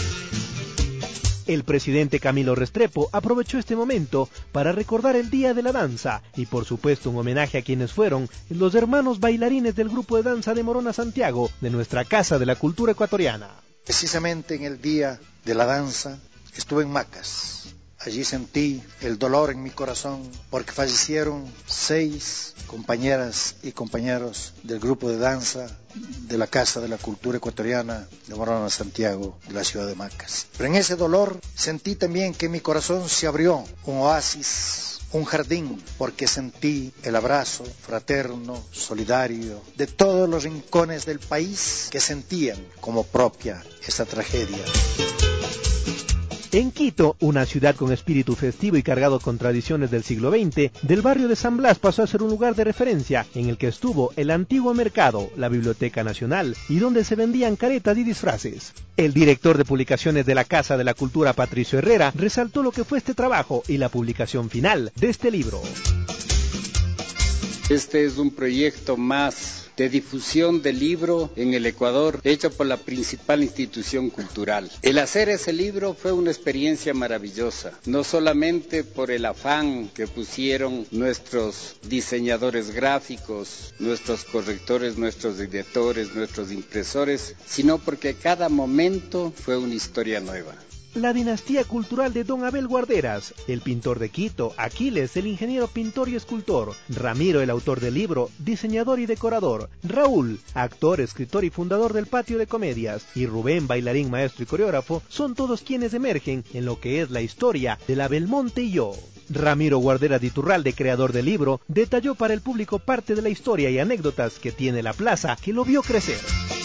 [SPEAKER 8] El presidente Camilo Restrepo aprovechó este momento para recordar el Día de la Danza y por supuesto un homenaje a quienes fueron los hermanos bailarines del grupo de danza de Morona Santiago de nuestra Casa de la Cultura Ecuatoriana.
[SPEAKER 10] Precisamente en el Día de la Danza estuve en Macas. Allí sentí el dolor en mi corazón porque fallecieron 6 compañeras y compañeros del grupo de danza de la Casa de la Cultura Ecuatoriana de Morona Santiago, de la ciudad de Macas. Pero en ese dolor sentí también que en mi corazón se abrió un oasis, un jardín, porque sentí el abrazo fraterno, solidario, de todos los rincones del país que sentían como propia esta tragedia.
[SPEAKER 8] En Quito, una ciudad con espíritu festivo y cargado con tradiciones del siglo XX, del barrio de San Blas pasó a ser un lugar de referencia en el que estuvo el antiguo mercado, la Biblioteca Nacional y donde se vendían caretas y disfraces. El director de publicaciones de la Casa de la Cultura, Patricio Herrera, resaltó lo que fue este trabajo y la publicación final de este libro.
[SPEAKER 12] Este es un proyecto más de difusión del libro en el Ecuador, hecho por la principal institución cultural. El hacer ese libro fue una experiencia maravillosa, no solamente por el afán que pusieron nuestros diseñadores gráficos, nuestros correctores, nuestros editores, nuestros impresores, sino porque cada momento fue una historia nueva.
[SPEAKER 8] La dinastía cultural de Don Abel Guarderas, el pintor de Quito, Aquiles, el ingeniero pintor y escultor, Ramiro, el autor del libro, diseñador y decorador, Raúl, actor, escritor y fundador del Patio de Comedias, y Rubén, bailarín, maestro y coreógrafo, son todos quienes emergen en lo que es la historia de La Belmonte y yo. Ramiro Guarderas Iturralde, creador del libro, detalló para el público parte de la historia y anécdotas que tiene la plaza que lo vio crecer.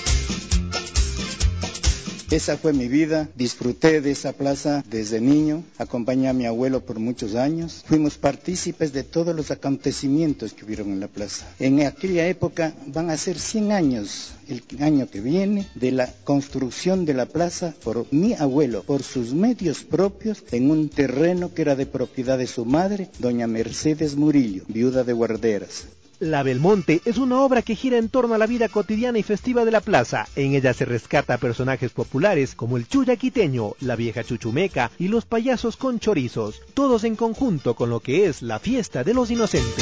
[SPEAKER 13] Esa fue mi vida, disfruté de esa plaza desde niño, acompañé a mi abuelo por muchos años, fuimos partícipes de todos los acontecimientos que hubieron en la plaza. En aquella época van a ser 100 años, el año que viene, de la construcción de la plaza por mi abuelo, por sus medios propios, en un terreno que era de propiedad de su madre, doña Mercedes Murillo, viuda de Guarderas.
[SPEAKER 8] La Belmonte es una obra que gira en torno a la vida cotidiana y festiva de la plaza. En ella se rescata a personajes populares como el Chuya quiteño, la vieja chuchumeca y los payasos con chorizos, todos en conjunto con lo que es la fiesta de los inocentes.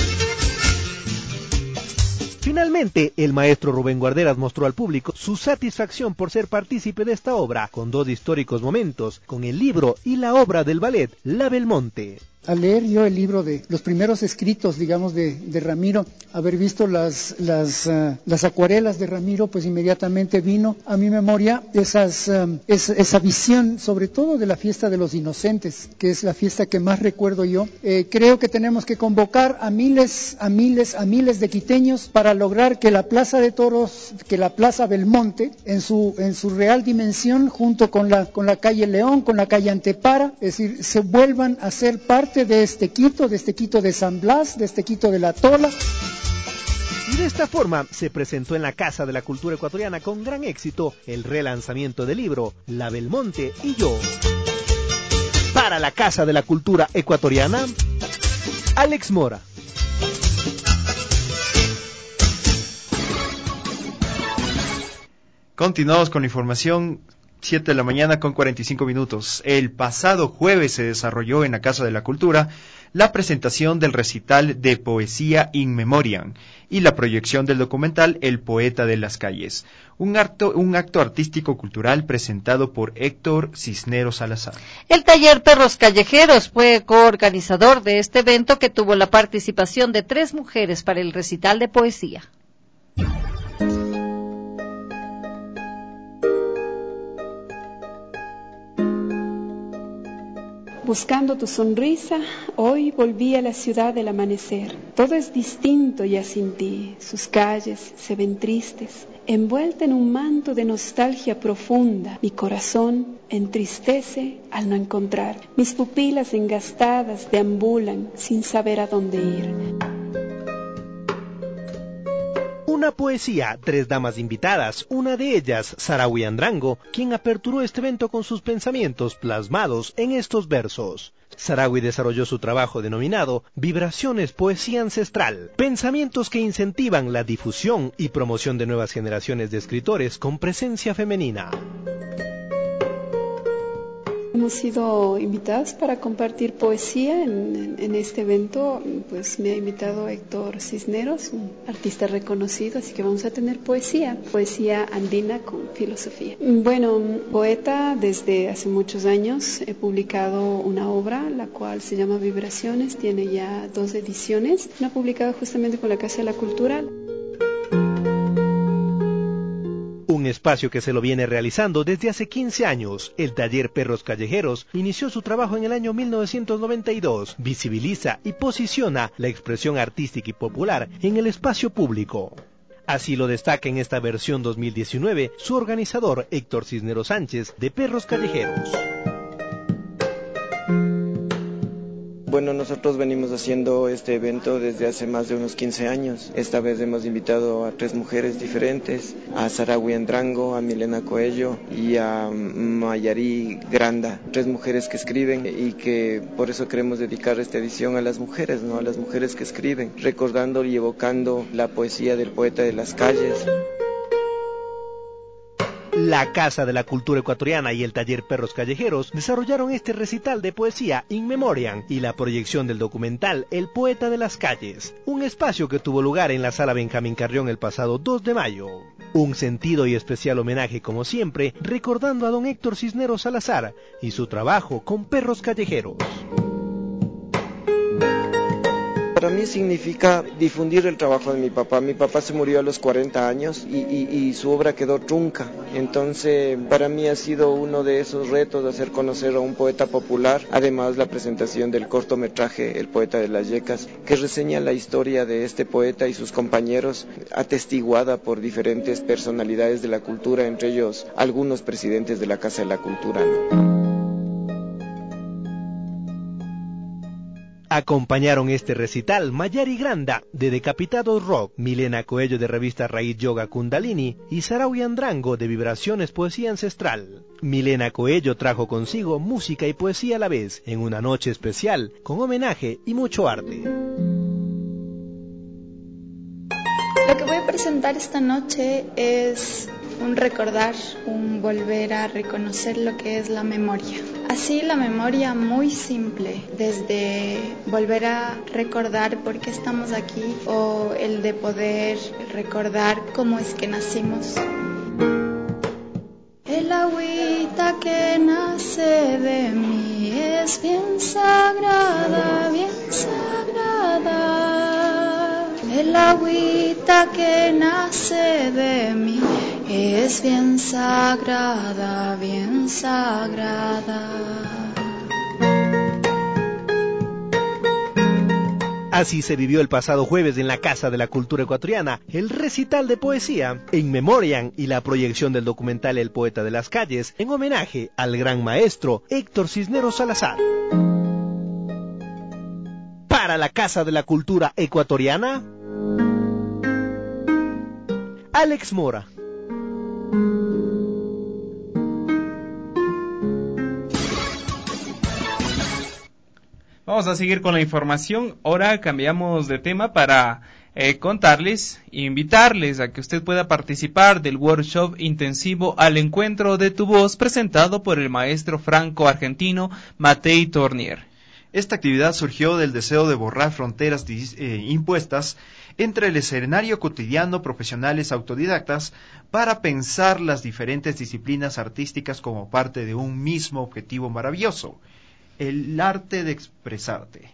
[SPEAKER 8] Finalmente, el maestro Rubén Guarderas mostró al público su satisfacción por ser partícipe de esta obra, con 2 históricos momentos, con el libro y la obra del ballet La Belmonte.
[SPEAKER 14] Al leer yo el libro de los primeros escritos, digamos, de Ramiro, haber visto las acuarelas de Ramiro, pues inmediatamente vino a mi memoria esa visión, sobre todo de la fiesta de los inocentes, que es la fiesta que más recuerdo yo. Creo que tenemos que convocar a miles de quiteños para lograr que la Plaza de Toros, que la Plaza Belmonte, en su real dimensión, junto con la calle León, con la calle Antepara, es decir, se vuelvan a ser parte de este Quito de San Blas, de este Quito de la Tola.
[SPEAKER 8] Y de esta forma se presentó en la Casa de la Cultura Ecuatoriana con gran éxito el relanzamiento del libro La Belmonte y yo. Para la Casa de la Cultura Ecuatoriana, Alex Mora.
[SPEAKER 4] Continuamos con la información. 7 de la mañana con 45 minutos. El pasado jueves se desarrolló en la Casa de la Cultura la presentación del recital de poesía In Memoriam y la proyección del documental El Poeta de las Calles, un acto artístico-cultural presentado por Héctor Cisneros Salazar.
[SPEAKER 2] El taller Perros Callejeros fue coorganizador de este evento que tuvo la participación de 3 mujeres para el recital de poesía.
[SPEAKER 15] Buscando tu sonrisa, hoy volví a la ciudad del amanecer. Todo es distinto ya sin ti, sus calles se ven tristes, envuelta en un manto de nostalgia profunda. Mi corazón entristece al no encontrar. Mis pupilas engastadas deambulan sin saber a dónde ir.
[SPEAKER 8] Una poesía, 3 damas invitadas, una de ellas, Sarawi Andrango, quien aperturó este evento con sus pensamientos plasmados en estos versos. Sarawi desarrolló su trabajo denominado Vibraciones Poesía Ancestral, pensamientos que incentivan la difusión y promoción de nuevas generaciones de escritores con presencia femenina.
[SPEAKER 15] Hemos sido invitadas para compartir poesía en este evento. Pues me ha invitado Héctor Cisneros, un artista reconocido, así que vamos a tener poesía andina con filosofía. Bueno, poeta desde hace muchos años. He publicado una obra, la cual se llama Vibraciones, tiene ya 2 ediciones. Una publicada justamente con la Casa de la Cultura.
[SPEAKER 8] Un espacio que se lo viene realizando desde hace 15 años, el taller Perros Callejeros inició su trabajo en el año 1992, visibiliza y posiciona la expresión artística y popular en el espacio público. Así lo destaca en esta versión 2019 su organizador Héctor Cisneros Sánchez de Perros Callejeros.
[SPEAKER 16] Bueno, nosotros venimos haciendo este evento desde hace más de unos 15 años. Esta vez hemos invitado a 3 mujeres diferentes, a Sarawi Andrango, a Milena Coello y a Mayari Granda. 3 mujeres que escriben y que por eso queremos dedicar esta edición a las mujeres, ¿no? A las mujeres que escriben, recordando y evocando la poesía del poeta de las calles.
[SPEAKER 8] La Casa de la Cultura Ecuatoriana y el taller Perros Callejeros desarrollaron este recital de poesía In Memoriam y la proyección del documental El Poeta de las Calles, un espacio que tuvo lugar en la Sala Benjamín Carrión el pasado 2 de mayo. Un sentido y especial homenaje, como siempre, recordando a don Héctor Cisneros Salazar y su trabajo con Perros Callejeros.
[SPEAKER 16] Para mí significa difundir el trabajo de mi papá. Mi papá se murió a los 40 años y su obra quedó trunca. Entonces, para mí ha sido uno de esos retos de hacer conocer a un poeta popular. Además, la presentación del cortometraje El Poeta de las Yecas, que reseña la historia de este poeta y sus compañeros, atestiguada por diferentes personalidades de la cultura, entre ellos algunos presidentes de la Casa de la Cultura, ¿no?
[SPEAKER 8] Acompañaron este recital Mayari Granda de Decapitados Rock, Milena Coello de revista Raíz Yoga Kundalini y Sarawi Andrango de Vibraciones Poesía Ancestral. Milena Coello trajo consigo música y poesía a la vez en una noche especial con homenaje y mucho arte.
[SPEAKER 17] Lo que voy a presentar esta noche es un recordar, un volver a reconocer lo que es la memoria. Así la memoria muy simple, desde volver a recordar por qué estamos aquí o el de poder recordar cómo es que nacimos. El agüita que nace de mí es es bien sagrada, bien sagrada. El agüita que nace de mí es bien sagrada, bien sagrada.
[SPEAKER 8] Así se vivió el pasado jueves en la Casa de la Cultura Ecuatoriana, el recital de poesía In Memoriam y la proyección del documental El Poeta de las Calles en homenaje al gran maestro Héctor Cisneros Salazar. Para la Casa de la Cultura Ecuatoriana, Alex Mora.
[SPEAKER 3] Vamos a seguir con la información. Ahora cambiamos de tema para contarles e invitarles a que usted pueda participar del workshop intensivo Al Encuentro de tu Voz, presentado por el maestro franco-argentino Matei Tournier.
[SPEAKER 4] Esta actividad surgió del deseo de borrar fronteras impuestas entre el escenario cotidiano, profesionales autodidactas, para pensar las diferentes disciplinas artísticas como parte de un mismo objetivo maravilloso: el arte de expresarte.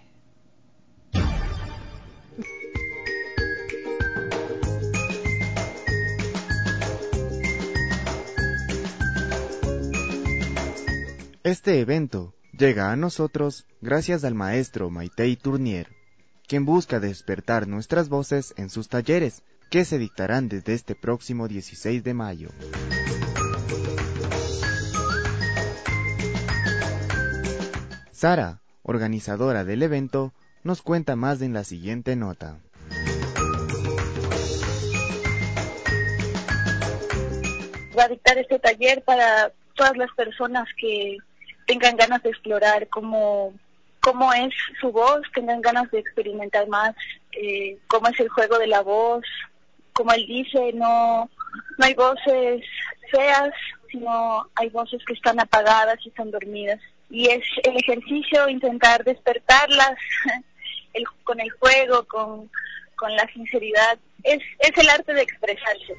[SPEAKER 18] Este evento llega a nosotros gracias al maestro Matei Tournier, quien busca despertar nuestras voces en sus talleres, que se dictarán desde este próximo 16 de mayo. Sara, organizadora del evento, nos cuenta más en la siguiente nota.
[SPEAKER 19] Va a dictar este taller para todas las personas que tengan ganas de explorar cómo es su voz, tengan ganas de experimentar más cómo es el juego de la voz. Como él dice, no hay voces feas, sino hay voces que están apagadas y están dormidas. Y es el ejercicio intentar despertarlas con el juego, con la sinceridad. Es el arte de expresarse.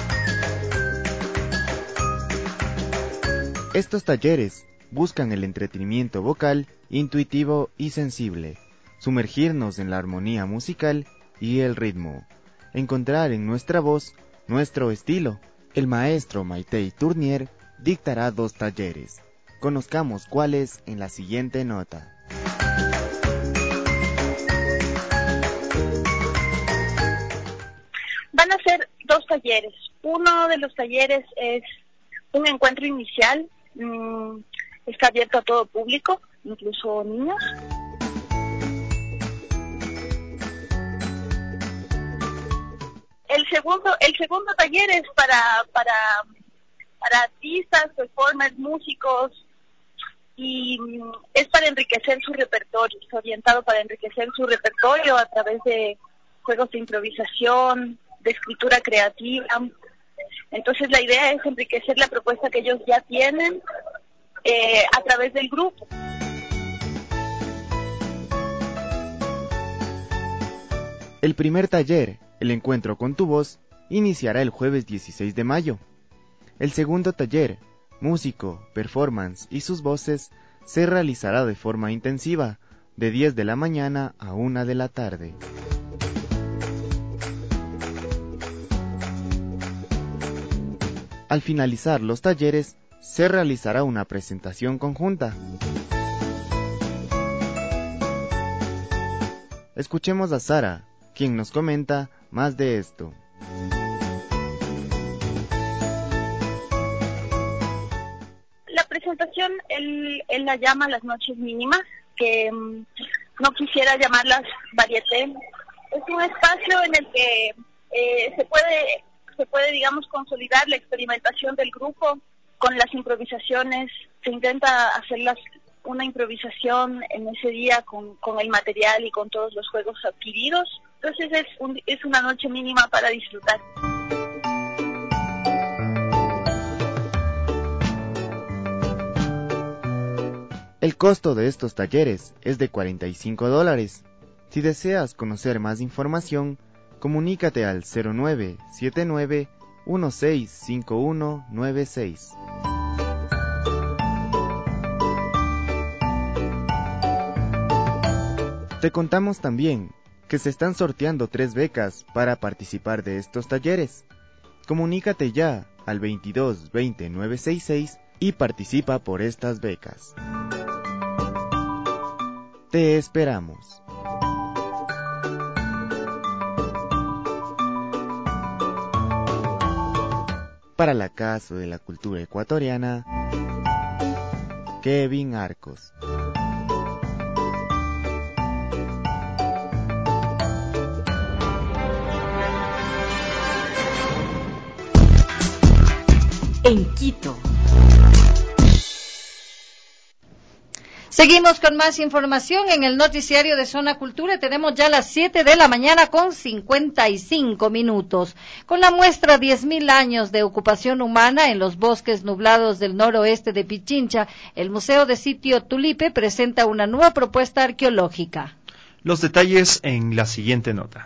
[SPEAKER 18] Estos talleres buscan el entretenimiento vocal, intuitivo y sensible, sumergirnos en la armonía musical y el ritmo, encontrar en nuestra voz nuestro estilo. El maestro Matei Tournier dictará 2 talleres. Conozcamos cuáles en la siguiente nota.
[SPEAKER 19] Van a ser 2 talleres. Uno de los talleres es un encuentro inicial. Está abierto a todo público, incluso niños. El segundo taller es para artistas, performers, músicos, y es para enriquecer su repertorio, está orientado para enriquecer su repertorio a través de juegos de improvisación, de escritura creativa. Entonces la idea es enriquecer la propuesta que ellos ya tienen a través del grupo.
[SPEAKER 18] El primer taller, El Encuentro con tu Voz, iniciará el jueves 16 de mayo. El segundo taller, Músico, Performance y sus voces, se realizará de forma intensiva, de 10 de la mañana a 1 de la tarde. Al finalizar los talleres, se realizará una presentación conjunta. Escuchemos a Sara, quien nos comenta más de esto.
[SPEAKER 19] La presentación, él la llama las noches mínimas, que no quisiera llamarlas varieté. Es un espacio en el que se puede, digamos, consolidar la experimentación del grupo con las improvisaciones. Se intenta hacerlas una improvisación en ese día con el material y con todos los juegos adquiridos. Entonces es una noche mínima para disfrutar.
[SPEAKER 18] El costo de estos talleres es de $45. Si deseas conocer más información, comunícate al 0979-165196. Te contamos también que se están sorteando 3 becas para participar de estos talleres. Comunícate ya al 22 20 966 y participa por estas becas. Te esperamos. Para la Casa de la Cultura Ecuatoriana, Kevin Arcos.
[SPEAKER 1] En Quito.
[SPEAKER 2] Seguimos con más información en el noticiario de Zona Cultura. Tenemos ya las 7 de la mañana con 55 minutos. Con la muestra 10.000 años de ocupación humana en los bosques nublados del noroeste de Pichincha, el Museo de Sitio Tulipe presenta una nueva propuesta arqueológica.
[SPEAKER 20] Los detalles en la siguiente nota.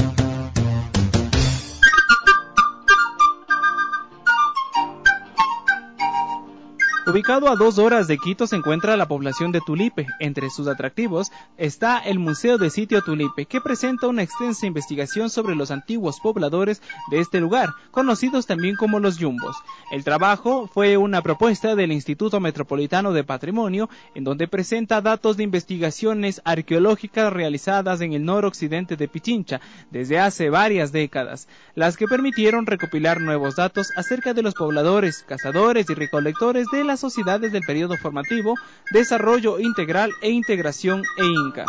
[SPEAKER 20] Ubicado a 2 horas de Quito se encuentra la población de Tulipe. Entre sus atractivos está el Museo de Sitio Tulipe, que presenta una extensa investigación sobre los antiguos pobladores de este lugar, conocidos también como los yumbos. El trabajo fue una propuesta del Instituto Metropolitano de Patrimonio, en donde presenta datos de investigaciones arqueológicas realizadas en el noroccidente de Pichincha desde hace varias décadas, las que permitieron recopilar nuevos datos acerca de los pobladores, cazadores y recolectores de las sociedades del periodo formativo, desarrollo integral e integración Inca.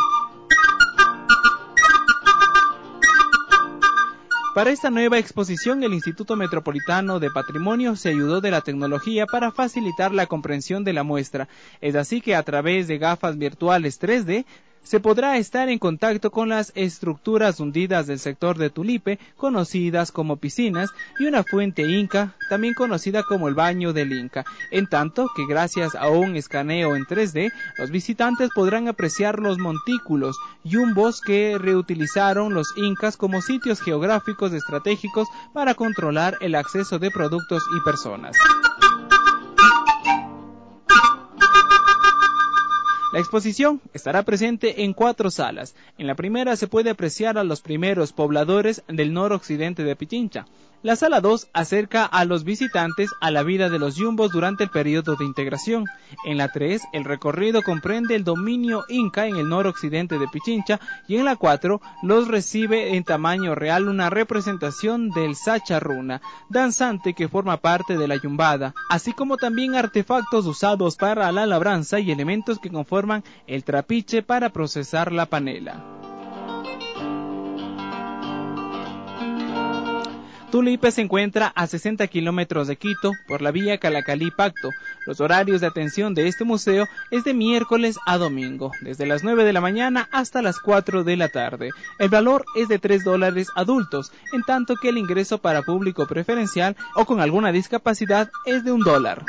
[SPEAKER 20] Para esta nueva exposición, el Instituto Metropolitano de Patrimonio se ayudó de la tecnología para facilitar la comprensión de la muestra. Es así que a través de gafas virtuales 3D, se podrá estar en contacto con las estructuras hundidas del sector de Tulipe, conocidas como piscinas, y una fuente inca, también conocida como el Baño del Inca, en tanto que gracias a un escaneo en 3D, los visitantes podrán apreciar los montículos, yumbos que reutilizaron los incas como sitios geográficos estratégicos para controlar el acceso de productos y personas. La exposición estará presente en 4 salas. En la primera se puede apreciar a los primeros pobladores del noroccidente de Pichincha. La sala 2 acerca a los visitantes a la vida de los yumbos durante el periodo de integración. En la 3, el recorrido comprende el dominio inca en el noroccidente de Pichincha, y en la 4 los recibe en tamaño real una representación del sacharruna, danzante que forma parte de la yumbada, así como también artefactos usados para la labranza y elementos que conforman el trapiche para procesar la panela. Tulipe se encuentra a 60 kilómetros de Quito por la vía Calacalí-Pacto. Los horarios de atención de este museo es de miércoles a domingo, desde las 9 de la mañana hasta las 4 de la tarde. El valor es de $3 adultos, en tanto que el ingreso para público preferencial o con alguna discapacidad es de $1.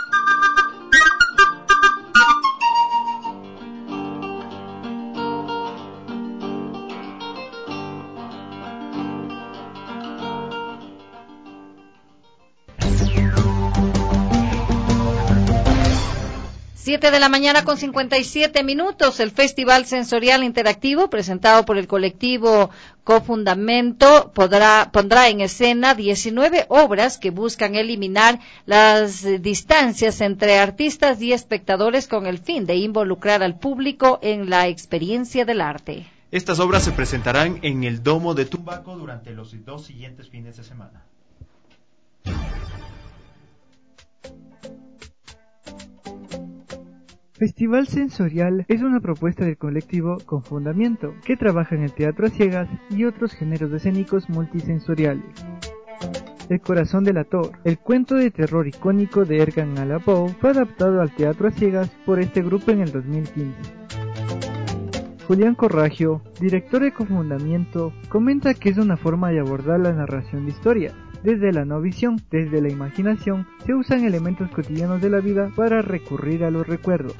[SPEAKER 2] 7 de la mañana con 57 minutos, el Festival Sensorial Interactivo, presentado por el colectivo Cofundamento, pondrá en escena 19 obras que buscan eliminar las distancias entre artistas y espectadores con el fin de involucrar al público en la experiencia del arte.
[SPEAKER 20] Estas obras se presentarán en el Domo de Tumbaco durante los 2 siguientes fines de semana.
[SPEAKER 5] Festival Sensorial es una propuesta del colectivo Confundamiento, que trabaja en el teatro a ciegas y otros géneros escénicos multisensoriales. El corazón del ator, el cuento de terror icónico de Edgar Allan Poe, fue adaptado al teatro a ciegas por este grupo en el 2015. Julián Corragio, director de Confundamiento, comenta que es una forma de abordar la narración de historias. Desde la no visión, desde la imaginación, se usan elementos cotidianos de la vida para recurrir a los recuerdos.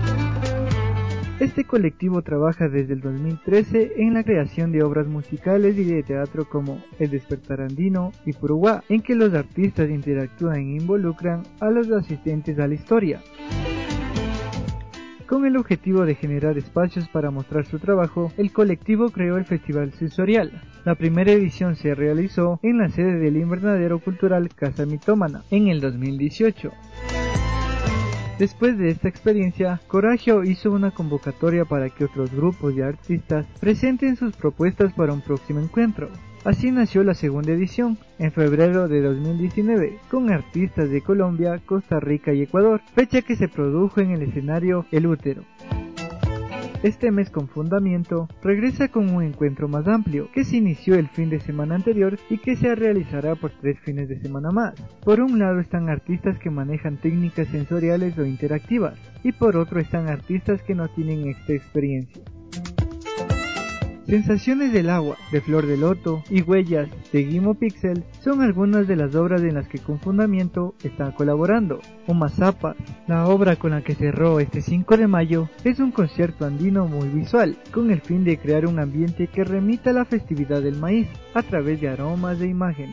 [SPEAKER 5] Este colectivo trabaja desde el 2013 en la creación de obras musicales y de teatro como El Despertar Andino y Puruguá, en que los artistas interactúan e involucran a los asistentes a la historia. Con el objetivo de generar espacios para mostrar su trabajo, el colectivo creó el Festival Sensorial. La primera edición se realizó en la sede del Invernadero Cultural Casa Mitómana en el 2018. Después de esta experiencia, Coragio hizo una convocatoria para que otros grupos y artistas presenten sus propuestas para un próximo encuentro. Así nació la segunda edición, en febrero de 2019, con artistas de Colombia, Costa Rica y Ecuador, fecha que se produjo en el escenario El Útero. Este mes con Fundamento regresa con un encuentro más amplio, que se inició el fin de semana anterior y que se realizará por 3 fines de semana más. Por un lado están artistas que manejan técnicas sensoriales o interactivas, y por otro están artistas que no tienen esta experiencia. Sensaciones del agua, de Flor de Loto y Huellas, de Guimo Pixel, son algunas de las obras en las que con Fundamento está colaborando. Umazapa, la obra con la que cerró este 5 de mayo, es un concierto andino muy visual, con el fin de crear un ambiente que remita a la festividad del maíz, a través de aromas e imágenes.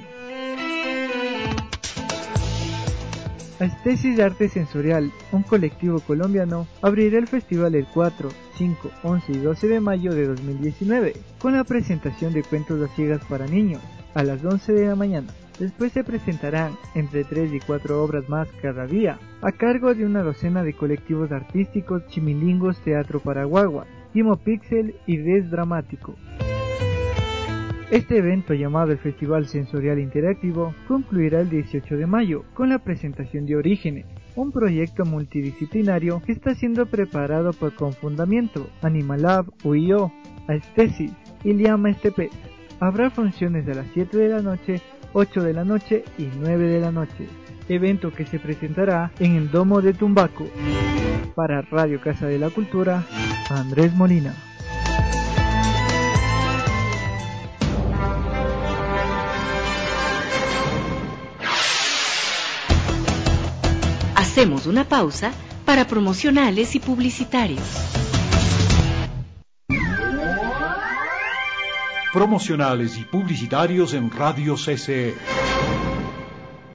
[SPEAKER 5] Estesis de Arte Sensorial, un colectivo colombiano, abrirá el festival el 4, 5, 11 y 12 de mayo de 2019, con la presentación de cuentos a ciegas para niños, a las 11 de la mañana. Después se presentarán entre 3 y 4 obras más cada día, a cargo de una docena de colectivos artísticos: Chimilingos Teatro para Guaguas, Guimo Pixel y Des Dramático. Este evento, llamado el Festival Sensorial Interactivo, concluirá el 18 de mayo con la presentación de Orígenes, un proyecto multidisciplinario que está siendo preparado por Confundamiento, Animalab, UIO, Aestesis y Liama Estepet. Habrá funciones a las 7 de la noche, 8 de la noche y 9 de la noche, evento que se presentará en el Domo de Tumbaco. Para Radio Casa de la Cultura, Andrés Molina.
[SPEAKER 1] Hacemos una pausa para promocionales y publicitarios.
[SPEAKER 6] Promocionales y publicitarios en Radio CCE.